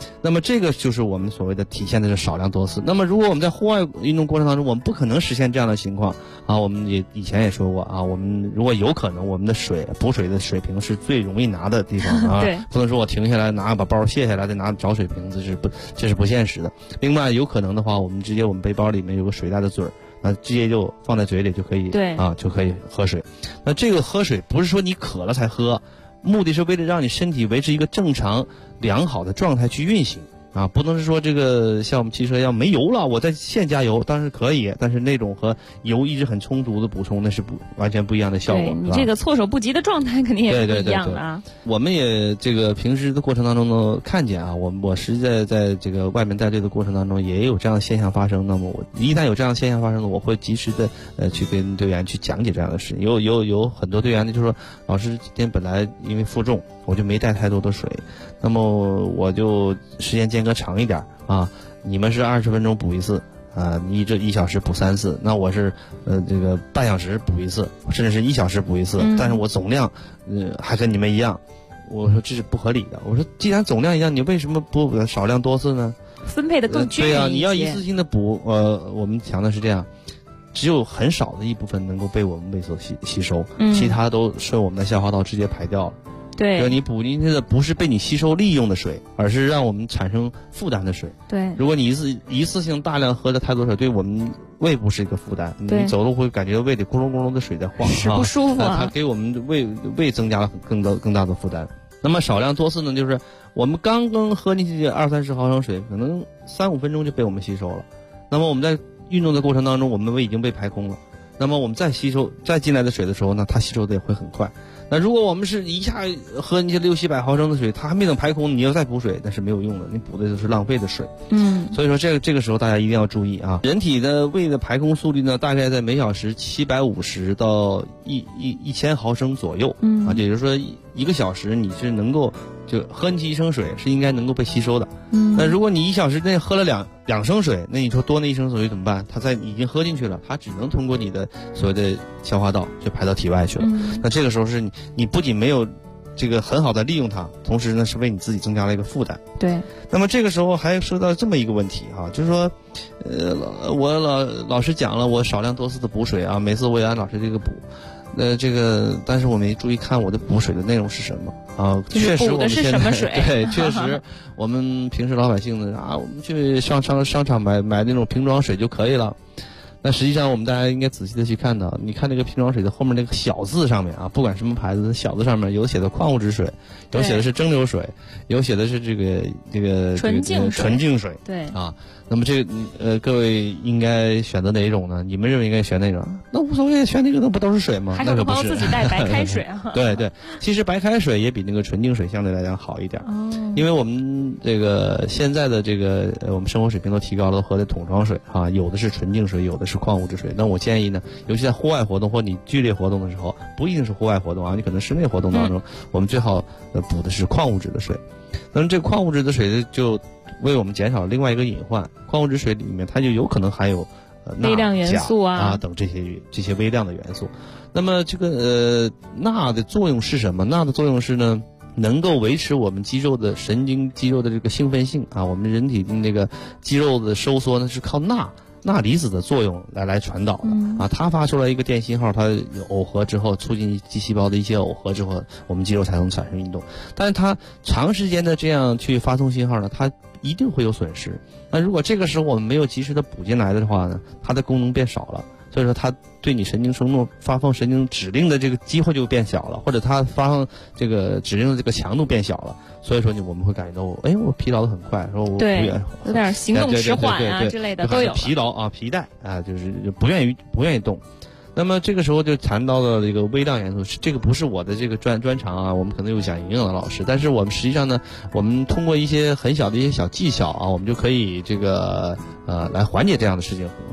那么这个就是我们所谓的体现的是少量多次。那么如果我们在户外运动过程当中，我们不可能实现这样的情况啊，我们也以前也说过啊，我们如果有可能，我们的补水的水瓶是最容易拿的地方啊，不能说我停下来把包卸下来再拿找水瓶子，这是不现实的。另外有可能的话，我们直接我们背包里面有个水袋的嘴儿。直接就放在嘴里就可以，就可以喝水。那这个喝水不是说你渴了才喝，目的是为了让你身体维持一个正常良好的状态去运行啊，不能是说这个像我们汽车要没油了我再现加油，当然可以，但是那种和油一直很充足的补充那是完全不一样的效果。 对，你这个措手不及的状态肯定也是不一样的啊。 我们也这个平时的过程当中呢看见啊，我实际在这个外面带队的过程当中也有这样的现象发生。那么我一旦有这样的现象发生了，我会及时的去跟队员去讲解这样的事。有很多队员呢就说，老师今天本来因为负重我就没带太多的水，那么我就时间间隔长一点啊，你们是20分钟补一次啊，你这1小时补3次，那我是这个半小时补一次，甚至是1小时补一次，但是我总量还跟你们一样。我说这是不合理的，我说既然总量一样，你为什么不少量多次呢？ 分配的更均匀一些。 对啊，你要一次性的补，我们讲的是这样，只有很少的一部分能够被我们胃所吸收，其他都顺我们的消化道直接排掉了。 对， 就你补进去的不是被你吸收利用的水，而是让我们产生负担的水。 对， 如果你一次性大量喝的太多水，对我们胃部是一个负担，你走路会感觉胃里咕隆咕隆的水在晃， 是不舒服啊。 它给我们胃增加了更大的负担。那么少量多次呢，就是我们刚刚喝进去20-30毫升水，可能3-5分钟就被我们吸收了。那么我们在运动的过程当中，我们胃已经被排空了。那么我们再进来的水的时候呢，它吸收的也会很快。那如果我们是一下喝进去600-700毫升的水，它还没等排空，你要再补水，那是没有用的，你补的就是浪费的水。所以说这个时候大家一定要注意啊，人体的胃的排空速率呢，大概在每小时750到1000毫升左右啊，也就是说1个小时你是能够就喝进去1升水是应该能够被吸收的。那如果你1小时内喝了2升水，那你说多那1升水怎么办？它已经喝进去了，它只能通过你的所谓的消化道就排到体外去了。那这个时候是你不仅没有这个很好的利用它，同时呢是为你自己增加了一个负担。 对。 那么这个时候还说到这么一个问题啊，就是说，我老师讲了我少量多次的补水啊，每次我也按老师这个补。但是我没注意看我的补水的内容是什么啊？确实我们现在对，确实我们平时老百姓的啊，我们去商场买那种瓶装水就可以了。那实际上我们大家应该仔细的去看到，你看这个瓶装水的后面那个小字上面啊，不管什么牌子的小字上面有写的矿物质水，有写的是蒸馏水，有写的是这个纯净水。 对啊，那么各位应该选择哪一种呢？你们认为应该选哪种？那无所谓，选哪个那不都是水吗？ 还是有朋友自己带白开水啊？ 对，其实白开水也比那个纯净水相对来讲好一点。因为我们这个现在的这个我们生活水平都提高了，都喝的桶装水啊，有的是纯净水，有的是矿物质水。那我建议呢，尤其在户外活动或你剧烈活动的时候，不一定是户外活动啊，你可能室内活动当中，我们最好补的是矿物质的水。那么这个矿物质的水就为我们减少另外一个隐患，矿物质水里面它就有可能含有微量元素啊等这些微量的元素。那么这个钠的作用是什么？钠的作用是呢，能够维持我们肌肉的这个兴奋性啊，我们人体的那个肌肉的收缩呢是靠钠离子的作用来传导的啊，它发出来一个电信号，它耦合之后，促进肌细胞的一些耦合之后，我们肌肉才能产生运动。但是它长时间的这样去发送信号呢，它一定会有损失。那如果这个时候我们没有及时的补进来的话呢，它的功能变少了。所以说它对你神经冲动发放神经指令的这个机会就变小了，或者它发放这个指令的这个强度变小了。所以说我们会感觉到我疲劳的很快，说我对有点行动迟缓啊之类的都有疲劳啊疲怠啊，就是不愿意动。那么这个时候就谈到了这个微量元素，这个不是我的这个专长啊，我们可能有讲营养的老师，但是我们实际上呢，我们通过一些很小的一些小技巧啊，我们就可以这个来缓解这样的事情，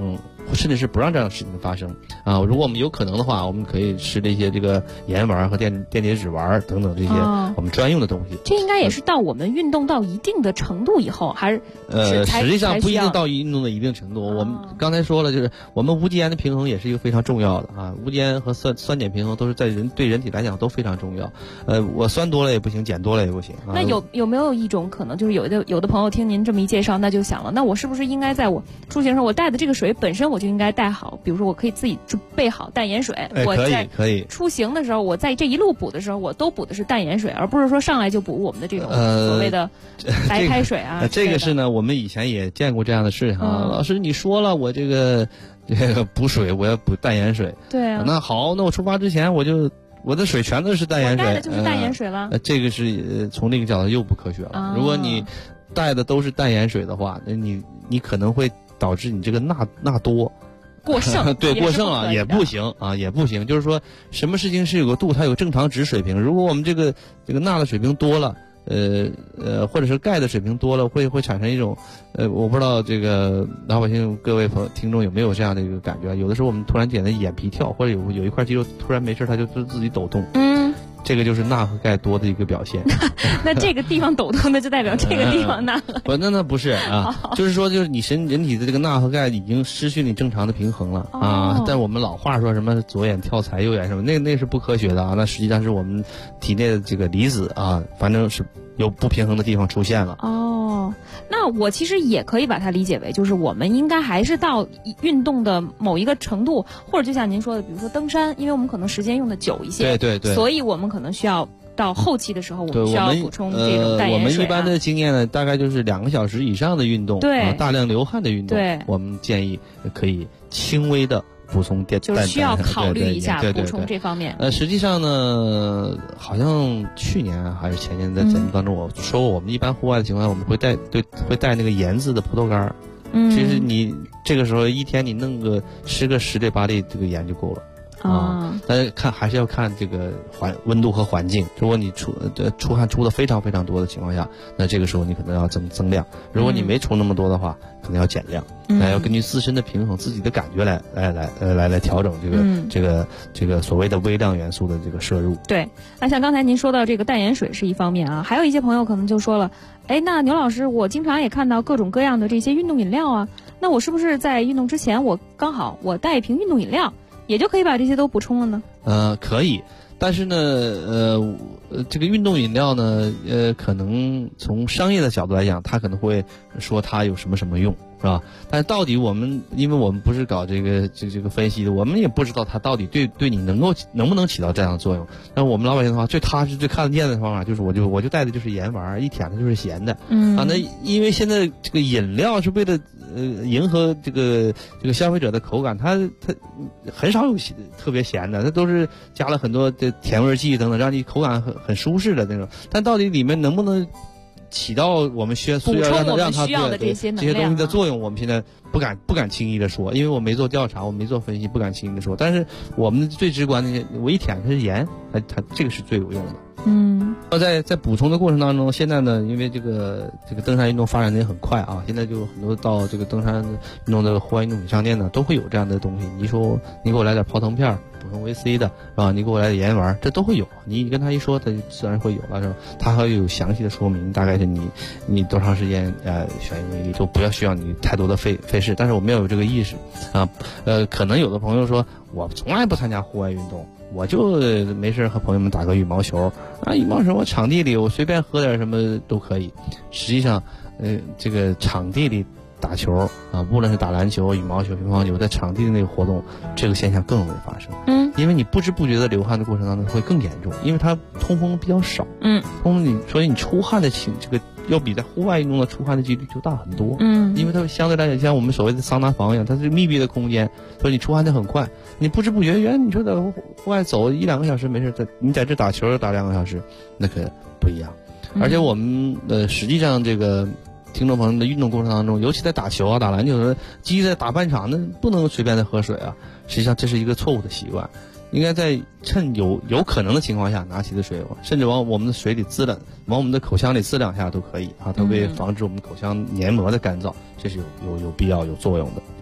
甚至是不让这样的事情发生啊。如果我们有可能的话，我们可以吃这些这个盐丸和电解质丸等等这些我们专用的东西。 这应该也是到我们运动到一定的程度以后，还是实际上不一定到运动的一定程度。我们刚才说了，就是我们无机盐的平衡也是一个非常重要的啊。无机盐和酸碱平衡都是对人体来讲都非常重要。我酸多了也不行，碱多了也不行。 那有没有一种可能，就是有的朋友听您这么一介绍，那就想了，那我是不是应该在我出行时候，我带的这个水本身我就应该带好，比如说我可以自己备好淡盐水。我在出行的时候，我在这一路补的时候，我都补的是淡盐水，而不是说上来就补我们的这种所谓的白开水啊。 这个是呢，我们以前也见过这样的事情啊。老师你说了，我这个补水我要补淡盐水。 对啊。 那好，那我出发之前我的水全都是淡盐水， 我带的就是淡盐水了。 这个是从这个角度又不科学了。如果你带的都是淡盐水的话，那你可能会导致你这个钠多过剩。 对，过剩了也不行啊，也不行。就是说，什么事情是有个度，它有正常值水平。如果我们这个钠的水平多了，或者是钙的水平多了，会产生一种我不知道这个老百姓各位听众有没有这样的一个感觉？有的时候我们突然间的眼皮跳，或者有一块肌肉突然没事，它就自己抖动。这个就是钠和钙多的一个表现。 那这个地方抖动，那就代表这个地方钠。 不，那不是啊，就是说，就是你人体的这个钠和钙已经失去你正常的平衡了啊。但我们老话说什么左眼跳财，右眼什么，那是不科学的啊。那实际上是我们体内的这个离子啊，反正是有不平衡的地方出现了。 那我其实也可以把它理解为，就是我们应该还是到运动的某一个程度，或者就像您说的，比如说登山，因为我们可能时间用的久一些， 对， 所以我们可能需要到后期的时候，我们需要补充这种淡盐水。 我们一般的经验呢，大概就是2个小时以上的运动， 对， 大量流汗的运动， 对， 我们建议可以轻微的补充就是需要考虑一下补充这方面。 实际上呢，好像去年还是前年在节目当中我说过，我们一般户外的情况下，我们会带那个盐字的葡萄干。其实你这个时候一天你弄个吃个10粒8粒这个盐就够了。但是还是要看这个温度和环境。如果你出汗出的非常非常多的情况下，那这个时候你可能要增量。如果你没出那么多的话，可能要减量。那要根据自身的平衡、自己的感觉来调整这个所谓的微量元素的这个摄入。 对，那像刚才您说到这个淡盐水是一方面啊，还有一些朋友可能就说了，那牛老师，我经常也看到各种各样的这些运动饮料啊，那我是不是在运动之前我带一瓶运动饮料？也就可以把这些都补充了呢？ 可以，但是呢，这个运动饮料呢，可能从商业的角度来讲，它可能会说它有什么什么用，是吧？但到底因为我们不是搞这个分析的，我们也不知道它到底对你能不能起到这样的作用。但我们老百姓的话，最踏实、最看得见的方法就是，我就带的就是盐丸，一舔它就是咸的。那因为现在这个饮料是为了迎合这个消费者的口感，它很少有特别咸的，它都是加了很多的甜味剂等等，让你口感很舒适的那种。但到底里面能不能起到我们需要让它这些东西的作用，我们现在不敢轻易的说，因为我没做调查，我没做分析，不敢轻易的说。但是我们最直观的，我一舔它是盐，它这个是最有用的。在补充的过程当中，现在呢，因为这个登山运动发展的也很快啊，现在就很多到这个登山运动的户外运动品商店呢，都会有这样的东西。你说你给我来点泡腾片，补充维 C 的，是吧？你给我来点盐丸，这都会有。你跟他一说，他就自然会有了，是吧？他还有详细的说明，大概是你多长时间选一个，就不要需要你太多的费事。但是我们要有这个意识啊。可能有的朋友说，我从来不参加户外运动。我就没事和朋友们打个羽毛球啊，羽毛球我场地里我随便喝点什么都可以。实际上，这个场地里打球啊，无论是打篮球、羽毛球、乒乓球，在场地的那个活动，这个现象更容易发生。因为你不知不觉的流汗的过程当中会更严重，因为它通风比较少。所以你出汗的这个要比在户外运动的出汗的几率就大很多。因为它相对来讲像我们所谓的桑拿房一样，它是密闭的空间，所以你出汗就很快。你不知不觉，原来你说在户外走1-2个小时没事，你在这打球打2个小时，那可不一样。而且我们实际上这个听众朋友的运动过程当中，尤其在打球啊、打篮球的时候，鸡在打半场，那不能随便的喝水啊。实际上这是一个错误的习惯，应该在趁有可能的情况下拿起的水，甚至往我们的水里往我们的口腔里滋2下都可以啊，它会防止我们口腔黏膜的干燥，这是有必要有作用的。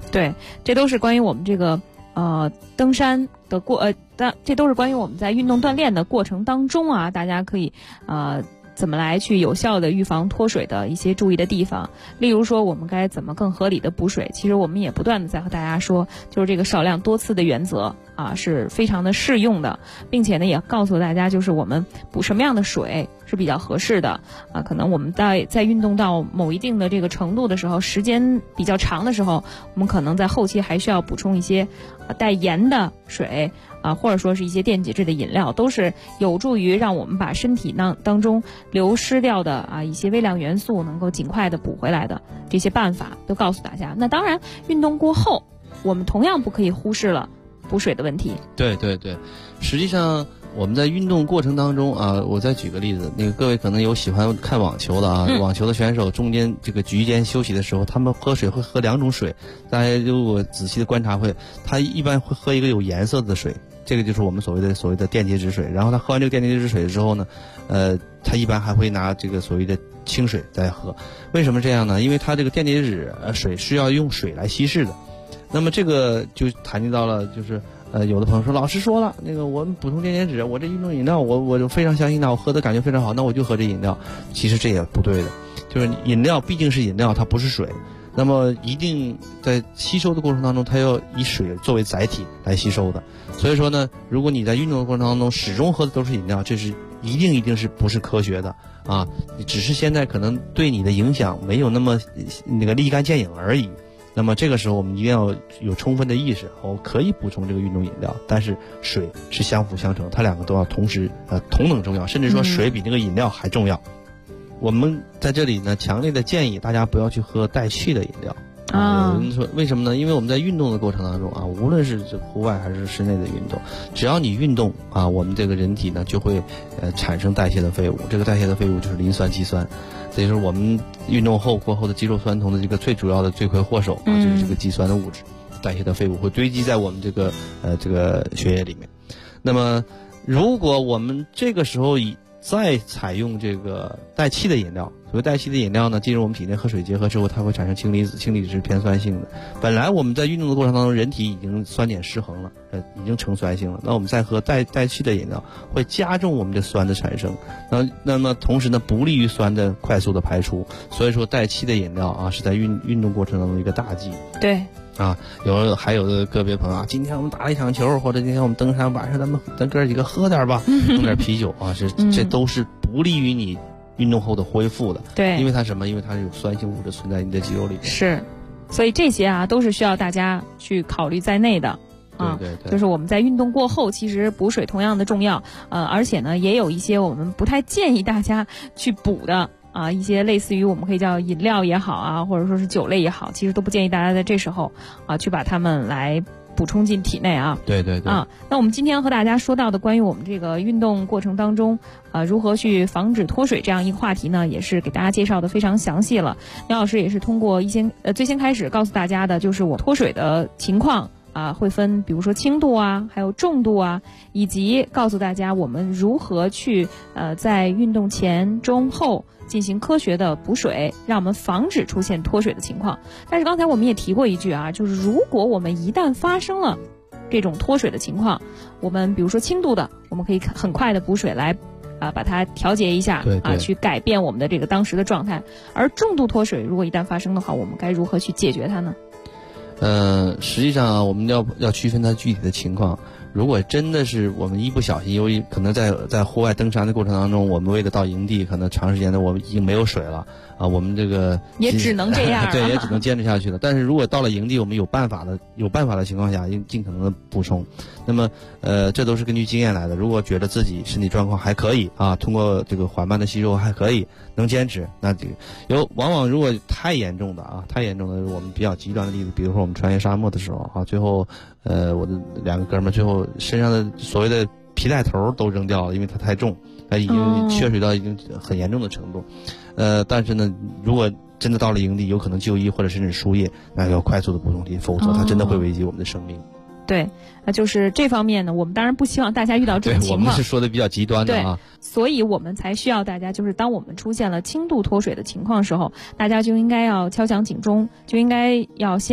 对，这都是关于我们这个登山的这都是关于我们在运动锻炼的过程当中啊，大家可以怎么来去有效的预防脱水的一些注意的地方。例如说我们该怎么更合理的补水，其实我们也不断的在和大家说，就是这个少量多次的原则啊是非常的适用的，并且呢也告诉大家就是我们补什么样的水是比较合适的啊。可能我们在运动到某一定的这个程度的时候，时间比较长的时候，我们可能在后期还需要补充一些带盐的水啊，或者说是一些电解质的饮料，都是有助于让我们把身体当中流失掉的一些微量元素能够尽快的补回来的这些办法都告诉大家。那当然运动过后我们同样不可以忽视了补水的问题。 对对对，实际上我们在运动过程当中啊，我再举个例子，那个各位可能有喜欢看网球的啊，网球的选手中间这个局间休息的时候，他们喝水会喝2种水，大家如果仔细的观察他一般会喝一个有颜色的水，这个就是我们所谓的电解质水。然后他喝完这个电解质水之后呢，他一般还会拿这个所谓的清水再喝。为什么这样呢？因为他这个电解质水是要用水来稀释的。那么这个就谈及到了，就是有的朋友说，老师说了，那个我们补充电解质，我这运动饮料我就非常相信它，我喝的感觉非常好，那我就喝这饮料。其实这也不对的，就是饮料毕竟是饮料，它不是水。那么一定在吸收的过程当中，它要以水作为载体来吸收的。所以说呢，如果你在运动的过程当中始终喝的都是饮料，这是一定是不是科学的啊？只是现在可能对你的影响没有那么立竿见影而已。那么这个时候我们一定要有充分的意识，我可以补充这个运动饮料，但是水是相辅相成，它两个都要同时同等重要，甚至说水比那个饮料还重要。我们在这里呢强烈的建议大家不要去喝带气的饮料啊。有人说为什么呢？因为我们在运动的过程当中啊，无论是户外还是室内的运动，只要你运动啊，我们这个人体呢就会产生代谢的废物，这个代谢的废物就是磷酸肌酸，这就是我们运动过后的肌肉酸痛的这个最主要的罪魁祸首啊，就是这个肌酸的物质，代谢的废物会堆积在我们这个血液里面。那么如果我们这个时候再采用这个带气的饮料，所谓带气的饮料呢，进入我们体内和水结合之后，它会产生氢离子，氢离子是偏酸性的。本来我们在运动的过程当中，人体已经酸碱失衡了，已经成酸性了。那我们再喝带气的饮料，会加重我们的酸的产生。那么同时呢，不利于酸的快速的排出。所以说，带气的饮料啊，是在运动过程当中一个大忌。 对。 啊，还有的个别朋友啊，今天我们打了一场球，或者今天我们登山，晚上咱哥几个喝点吧，弄点啤酒啊，这都是不利于你运动后的恢复的。 对， 因为它什么？因为它是有酸性物质存在你的肌肉里面。 是，所以这些啊都是需要大家去考虑在内的。 对， 就是我们在运动过后，其实补水同样的重要。而且呢，也有一些我们不太建议大家去补的。一些类似于我们可以叫饮料也好啊，或者说是酒类也好，其实都不建议大家在这时候去把它们来补充进体内啊。 对那我们今天和大家说到的关于我们这个运动过程当中如何去防止脱水这样一个话题呢，也是给大家介绍的非常详细了。杨老师也是通过最先开始告诉大家的就是我脱水的情况会分比如说轻度还有重度以及告诉大家我们如何去在运动前中后进行科学的补水，让我们防止出现脱水的情况。但是刚才我们也提过一句就是如果我们一旦发生了这种脱水的情况，我们比如说轻度的，我们可以很快的补水来把它调节一下去改变我们的这个当时的状态。而重度脱水如果一旦发生的话，我们该如何去解决它呢？ 实际上我们要区分它具体的情况。如果真的是我们一不小心，由于可能在户外登山的过程当中，我们为了到营地，可能长时间的我们已经没有水了我们这个也只能这样对，也只能坚持下去了。但是如果到了营地，我们有办法的情况下，尽可能的补充。那么这都是根据经验来的。如果觉得自己身体状况还可以通过这个缓慢的吸收还可以能坚持，那往往如果太严重的我们比较极端的例子，比如说我们穿越沙漠的时候最后我的2个哥们最后身上的所谓的皮带头都扔掉了，因为它太重，它已经缺水到已经很严重的程度。但是呢，如果真的到了营地，有可能就医或者甚至输液，那要快速的补充体，否则它真的会危及我们的生命。 对，那就是这方面呢，我们当然不希望大家遇到这种情况。 对，我们是说的比较极端的对，所以我们才需要大家，就是当我们出现了轻度脱水的情况的时候，大家就应该要敲响警钟，就应该要先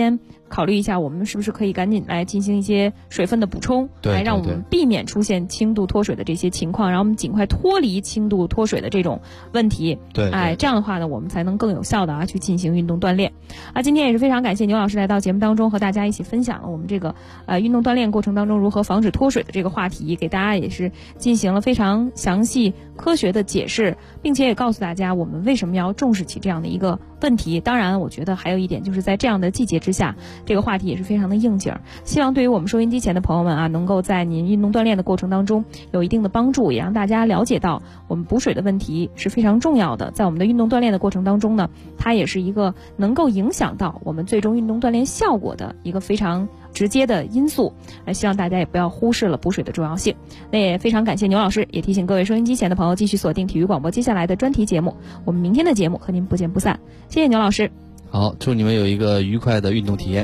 考虑一下，我们是不是可以赶紧来进行一些水分的补充，来让我们避免出现轻度脱水的这些情况，让我们尽快脱离轻度脱水的这种问题。这样的话呢，我们才能更有效的去进行运动锻炼。今天也是非常感谢牛老师来到节目当中，和大家一起分享了我们这个运动锻炼过程当中如何防止脱水的这个话题，给大家也是进行了非常详细科学的解释，并且也告诉大家我们为什么要重视起这样的一个问题。当然我觉得还有一点，就是在这样的季节之下，这个话题也是非常的应景，希望对于我们收音机前的朋友们能够在您运动锻炼的过程当中有一定的帮助，也让大家了解到我们补水的问题是非常重要的。在我们的运动锻炼的过程当中呢，它也是一个能够影响到我们最终运动锻炼效果的一个非常直接的因素。希望大家也不要忽视了补水的重要性。那也非常感谢牛老师，也提醒各位收音机前的朋友继续锁定体育广播接下来的专题节目，我们明天的节目和您不见不散。谢谢牛老师。 好，祝你们有一个愉快的运动体验。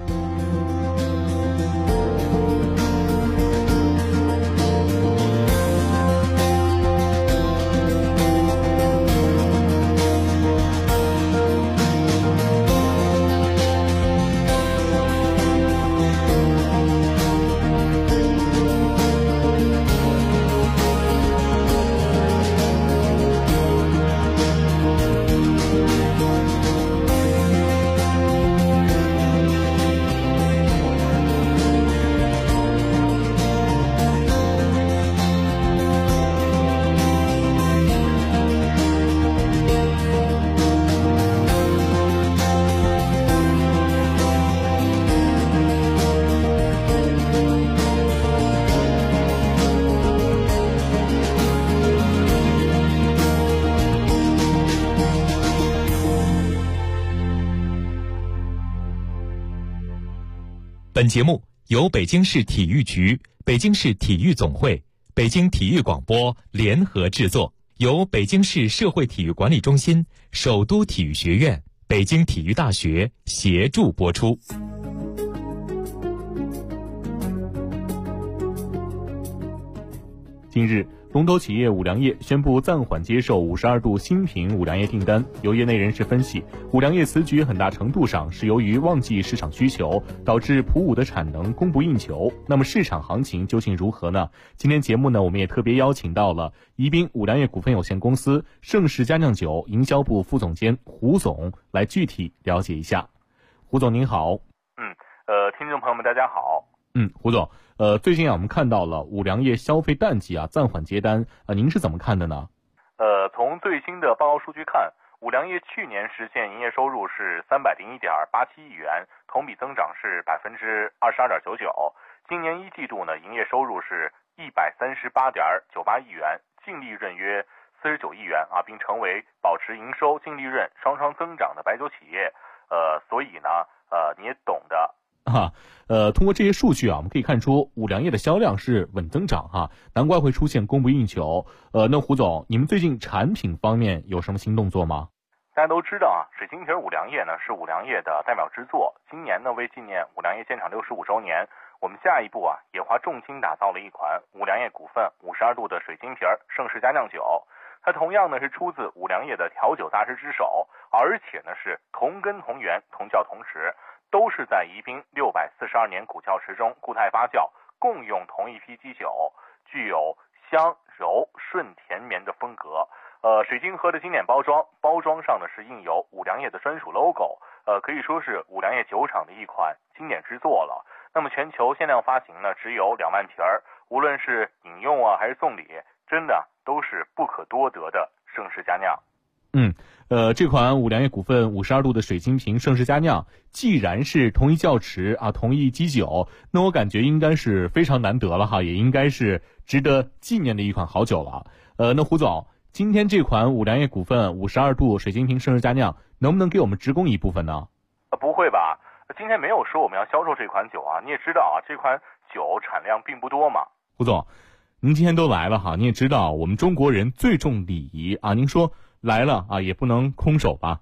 本节目由北京市体育局、北京市体育总会、北京体育广播联合制作，由北京市社会体育管理中心、首都体育学院、北京体育大学协助播出。 近日，龙头企业五粮液宣布暂缓接受52度新品五粮液订单。有业内人士分析，五粮液此举很大程度上是由于旺季市场需求，导致普五的产能供不应求。那么市场行情究竟如何呢？今天节目呢，我们也特别邀请到了宜宾五粮液股份有限公司盛世佳酿酒营销部副总监胡总来具体了解一下。胡总您好。 听众朋友们大家好。 胡总，最近我们看到了五粮液消费淡季暂缓接单，您是怎么看的呢？ 从最新的报告数据看，五粮液去年实现营业收入是301.87亿元，同比增长是22.99%。今年一季度呢，营业收入是138.98亿元，净利润约49亿元并成为保持营收、净利润双双增长的白酒企业。所以呢，你也懂的。 通过这些数据我们可以看出五粮液的销量是稳增长难怪会出现供不应求。那胡总，你们最近产品方面有什么新动作吗？ 大家都知道水晶瓶五粮液呢是五粮液的代表之作。今年呢，为纪念五粮液建厂65周年，我们下一步也花重金打造了一款五粮液股份52度的水晶瓶盛世佳酿酒。它同样呢是出自五粮液的调酒大师之手，而且呢是同根同源、同窖同池，都是在宜宾642年古窖池中固态发酵，共用同一批基酒，具有香柔顺甜绵的风格。水晶盒的经典包装上呢是印有五粮液的专属 logo， 可以说是五粮液酒厂的一款经典之作了。那么全球限量发行呢只有2万瓶，无论是饮用还是送礼，真的都是不可多得的盛世佳酿。 这款五粮液股份52度的水晶瓶盛世佳酿，既然是同一窖池同一基酒，那我感觉应该是非常难得了也应该是值得纪念的一款好酒了。那胡总，今天这款五粮液股份52度水晶瓶盛世佳酿能不能给我们直供一部分呢？ 不会吧，今天没有说我们要销售这款酒你也知道这款酒产量并不多嘛。 胡总，您今天都来了你也知道我们中国人最重礼仪您说来了也不能空手吧？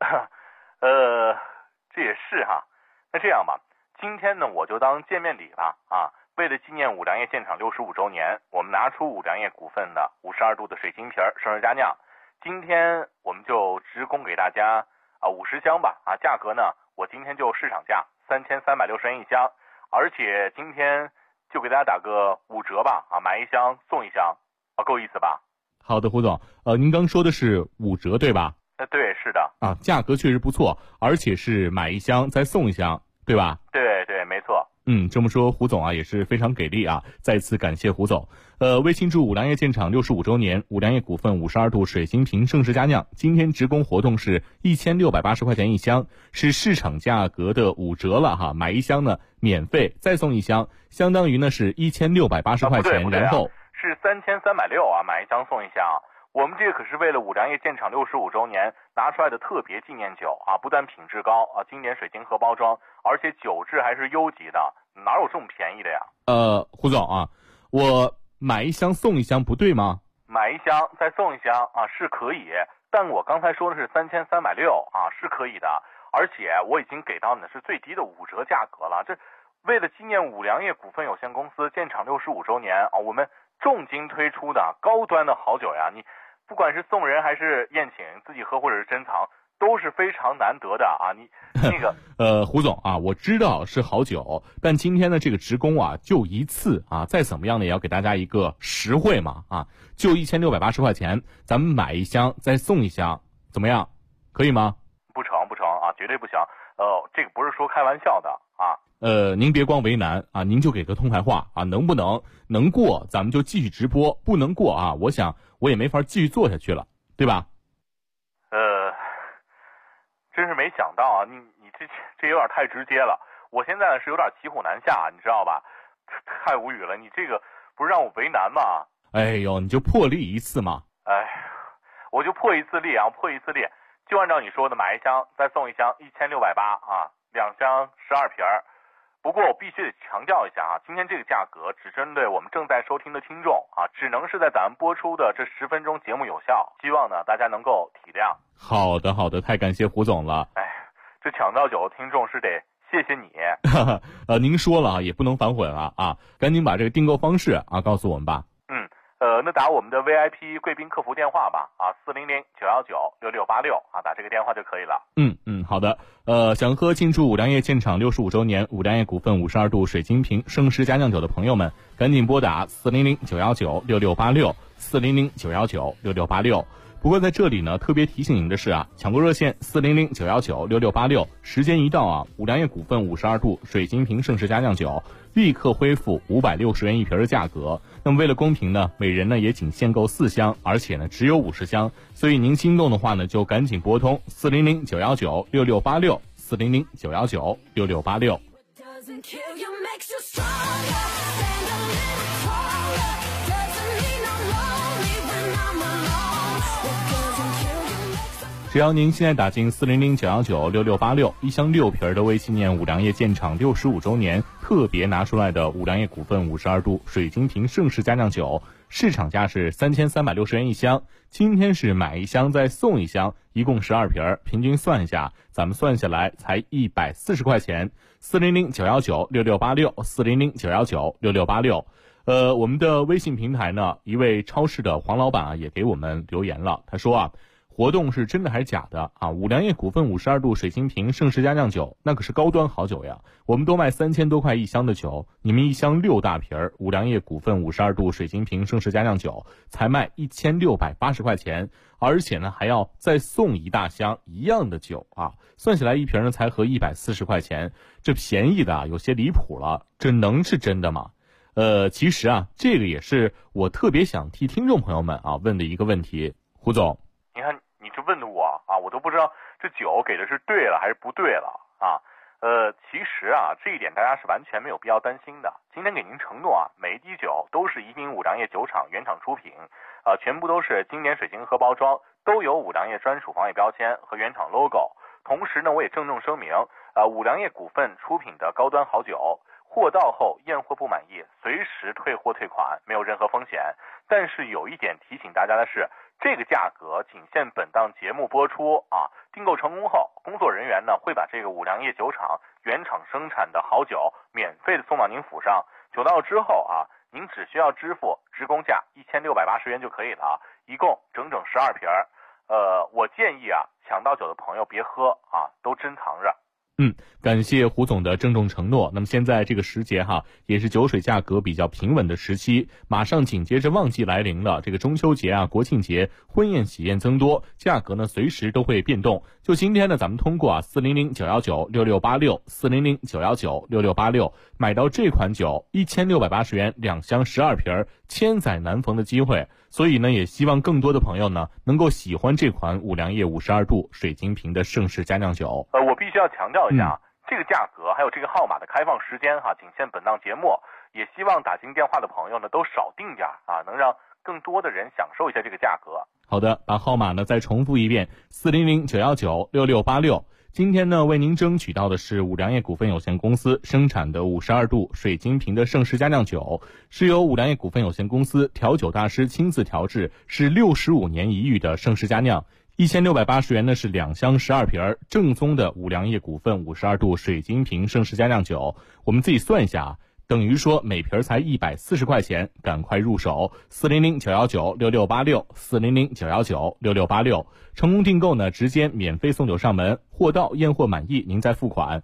这也是那这样吧，今天呢我就当见面礼了为了纪念五粮液建厂65周年，我们拿出五粮液股份的52度的水晶瓶盛世佳酿，今天我们就直供给大家50箱吧价格呢我今天就市场价 3360元一箱，而且今天就给大家打个5折吧，买一箱送一箱，够意思吧？ 好的，胡总，您刚说的是5折对吧？ 对，是的。 价格确实不错，而且是买一箱再送一箱，对吧？ 对，没错。 这么说胡总也是非常给力再次感谢胡总。为庆祝五粮液建厂65周年，五粮液股份52度水晶瓶盛世佳酿今天直供活动是1680块钱一箱，是市场价格的5折了买一箱呢免费再送一箱，相当于呢是1680块钱，然后是3360买一箱送一箱。我们这个可是为了五粮液建厂65周年拿出来的特别纪念酒不但品质高经典水晶盒包装，而且酒质还是优级的，哪有这么便宜的呀？ 胡总我买一箱送一箱不对吗？ 买一箱再送一箱是可以，但我刚才说的是3360是可以的，而且我已经给到你的是最低的5折价格了。这为了纪念五粮液股份有限公司建厂65周年我们重金推出的高端的好酒呀，你不管是送人还是宴请，自己喝或者是珍藏，都是非常难得的你那个胡总我知道是好酒，但今天的这个职工就一次再怎么样呢也要给大家一个实惠嘛就1680块钱，咱们买一箱再送一箱，怎么样？可以吗？ 不成绝对不行。这个不是说开玩笑的您别光为难您就给个痛快话能不能过咱们就继续直播，不能过我想我也没法继续做下去了，对吧？ 真是没想到你这有点太直接了，我现在是有点骑虎难下，你知道吧？太无语了，你这个不是让我为难吗？ 哎呦，你就破例一次嘛。 我就破一次例就按照你说的买一箱再送一箱1680，2箱12瓶。不过我必须得强调一下今天这个价格只针对我们正在收听的听众只能是在咱们播出的这10分钟节目有效，希望呢大家能够体谅。 好的，太感谢胡总了。 这抢到酒的听众是得谢谢你。 您说了也不能反悔了赶紧把这个订购方式告诉我们吧。 那打我们的 VIP 贵宾客服电话吧400-919-6686打这个电话就可以了。 好的。想喝庆祝五粮液建厂65周年五粮液股份52度水晶瓶盛世佳酿酒的朋友们，赶紧拨打400-919-6686 400-919-6686。不过在这里呢，特别提醒您的是抢购热线400-919-6686，时间一到五粮液股份52度水晶瓶盛世佳酿酒立刻恢复560元一瓶的价格。那么为了公平呢，每人呢也仅限购4箱，而且呢只有50箱，所以您心动的话呢，就赶紧拨通400-919-6686 400-919-6686。只要您现在打进400-919-6686，一箱6瓶的为纪念五粮液建厂65周年特别拿出来的五粮液股份52度水晶瓶盛世佳酿酒，市场价是3360元一箱，今天是买一箱再送一箱，一共12瓶，平均算一下，咱们算下来才140块钱。400-919-6686 400-919-6686。我们的微信平台呢，一位超市的黄老板也给我们留言了，他说活动是真的还是假的五粮液股份52度水晶瓶盛世佳酿酒那可是高端好酒呀，我们都卖3000多块一箱的酒，你们一箱6大瓶五粮液股份52度水晶瓶盛世佳酿酒才卖1680块钱，而且呢还要再送一大箱一样的酒算起来一瓶呢才合140块钱，这便宜的有些离谱了，这能是真的吗？其实这个也是我特别想替听众朋友们问的一个问题。胡总， 你看你这问的我都不知道这酒给的是对了还是不对了其实这一点大家是完全没有必要担心的。今天给您承诺每一滴酒都是宜宾五粮液酒厂原厂出品全部都是经典水晶盒包装，都有五粮液专属防伪标签和原厂 logo。同时呢，我也郑重声明五粮液股份出品的高端好酒，货到后验货不满意随时退货退款，没有任何风险。但是有一点提醒大家的是，这个价格仅限本档节目播出订购成功后，工作人员呢会把这个五粮液酒厂原厂生产的好酒免费的送到您府上。酒到之后您只需要支付直工价1680元就可以了一共整整12瓶。我建议抢到酒的朋友别喝都珍藏着。 感谢胡总的郑重承诺。那么现在这个时节也是酒水价格比较平稳的时期，马上紧接着旺季来临了。这个中秋节国庆节，婚宴喜宴增多，价格呢随时都会变动。就今天呢，咱们通过400-919-6686，400-919-6686买到这款酒1680元2箱12瓶，千载难逢的机会。所以呢，也希望更多的朋友呢能够喜欢这款五粮液52度水晶瓶的盛世佳酿酒。 我必须要强调一下，这个价格还有这个号码的开放时间仅限本档节目，也希望打进电话的朋友呢都少定点能让更多的人享受一下这个价格。 好的，把号码呢再重复一遍，400-919-6686。今天呢，为您争取到的是五粮液股份有限公司生产的52度水晶瓶的盛世佳酿酒，是由五粮液股份有限公司调酒大师亲自调制，是65年一遇的盛世佳酿。1680元呢是2箱12瓶，正宗的五粮液股份52度水晶瓶盛世佳酿酒。我们自己算一下等于说每瓶才140块钱，赶快入手，400-919-6686，400-919-6686，成功订购呢直接免费送酒上门，货到验货满意您再付款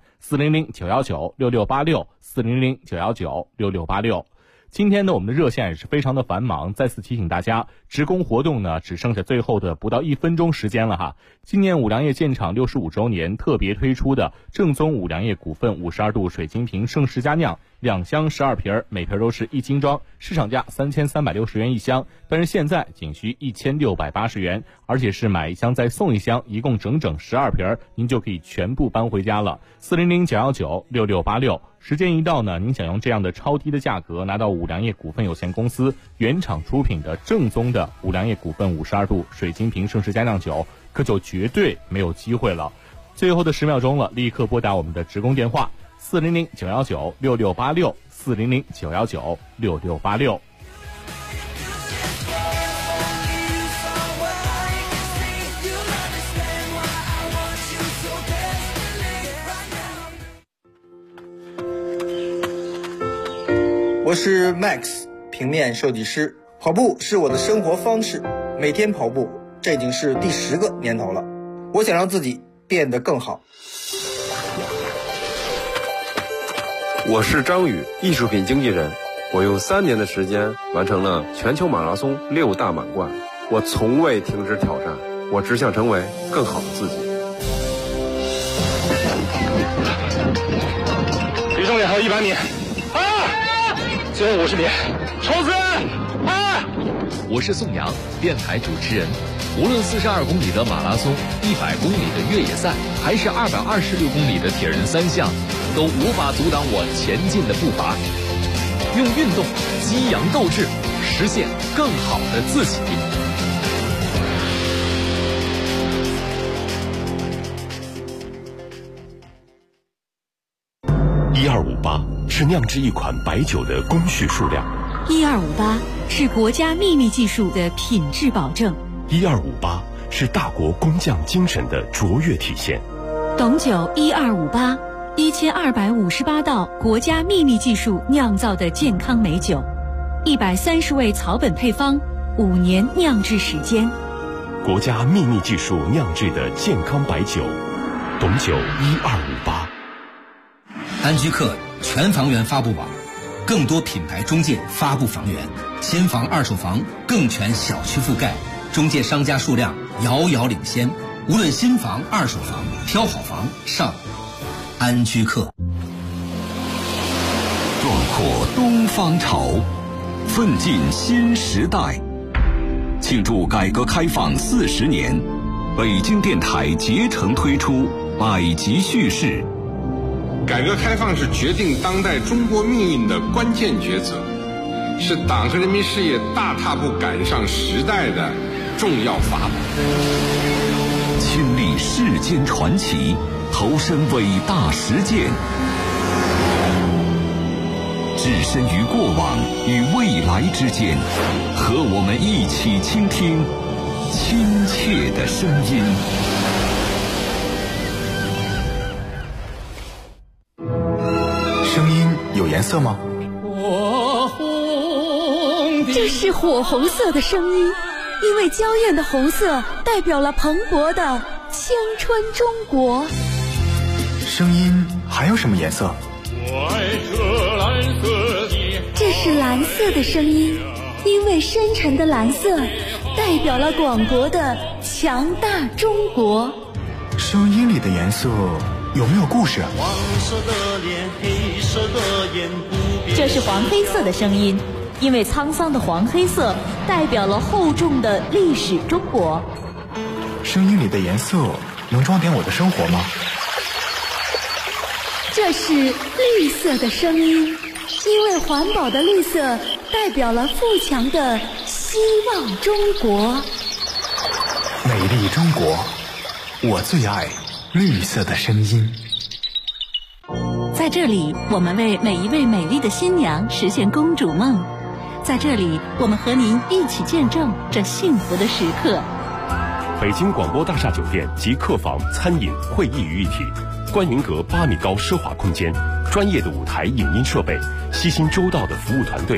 ，400-919-6686，400-919-6686。今天呢，我们的热线也是非常的繁忙，再次提醒大家，职工活动呢只剩下最后的不到1分钟时间了今年五粮液建厂65周年特别推出的正宗五粮液股份52度水晶瓶盛世佳酿，2箱12瓶，每瓶都是1斤装，市场价3360元一箱，但是现在仅需1680元，而且是买1箱再送1箱，一共整整12瓶，您就可以全部搬回家了。400-919-6686。时间一到呢，您想用这样的超低的价格拿到五粮液股份有限公司原厂出品的正宗的五粮液股份52度水晶瓶盛世佳酿酒，可就绝对没有机会了。最后的10秒钟了，立刻拨打我们的职工电话400-919-6686，400-919-6686。 我是 Max， 平面设计师。跑步是我的生活方式，每天跑步，这已经是第10个年头了。我想让自己变得更好。 我是张宇，艺术品经纪人。我用3年的时间完成了全球马拉松6大满贯。我从未停止挑战，我只想成为更好的自己。 离终点还有100米。最后50米，冲刺！ 我是宋阳，电台主持人。无论42公里的马拉松、100公里的越野赛，还是226公里的铁人3项，都无法阻挡我前进的步伐。用运动激扬斗志，实现更好的自己。 1258是酿制一款白酒的工序数量 ，1258是国家秘密技术的品质保证 ，1258是大国工匠精神的卓越体现。 董酒1258，1258道国家秘密技术酿造的健康美酒，130味草本配方，5年酿制时间。 国家秘密技术酿制的健康白酒，董酒1258。 安居客全房源发布网，更多品牌中介发布房源，新房二手房更全小区覆盖，中介商家数量遥遥领先。无论新房二手房，挑好房上安居客。 壮阔东方潮，奋进新时代。庆祝改革开放40年，北京电台竭诚推出百集叙事。 改革开放是决定当代中国命运的关键抉择，是党和人民事业大踏步赶上时代的重要法宝。 亲历世间传奇，投身伟大实践，置身于过往与未来之间，和我们一起倾听亲切的声音。 声音有颜色吗？ 这是火红色的声音，因为娇艳的红色代表了蓬勃的青春中国。 声音还有什么颜色？ 这是蓝色的声音，因为深沉的蓝色代表了广博的强大中国。 声音里的颜色有没有故事？ 黄色的脸，黑色的眼，这是黄黑色的声音，因为沧桑的黄黑色代表了厚重的历史中国。 声音里的颜色能装点我的生活吗？ 这是绿色的声音，因为环保的绿色代表了富强的希望中国。 美丽中国，我最爱绿色的声音。 在这里，我们为每一位美丽的新娘实现公主梦。在这里，我们和您一起见证这幸福的时刻。 北京广播大厦酒店集客房、餐饮、会议于一体，观云阁8米高奢华空间，专业的舞台影音设备，悉心周到的服务团队，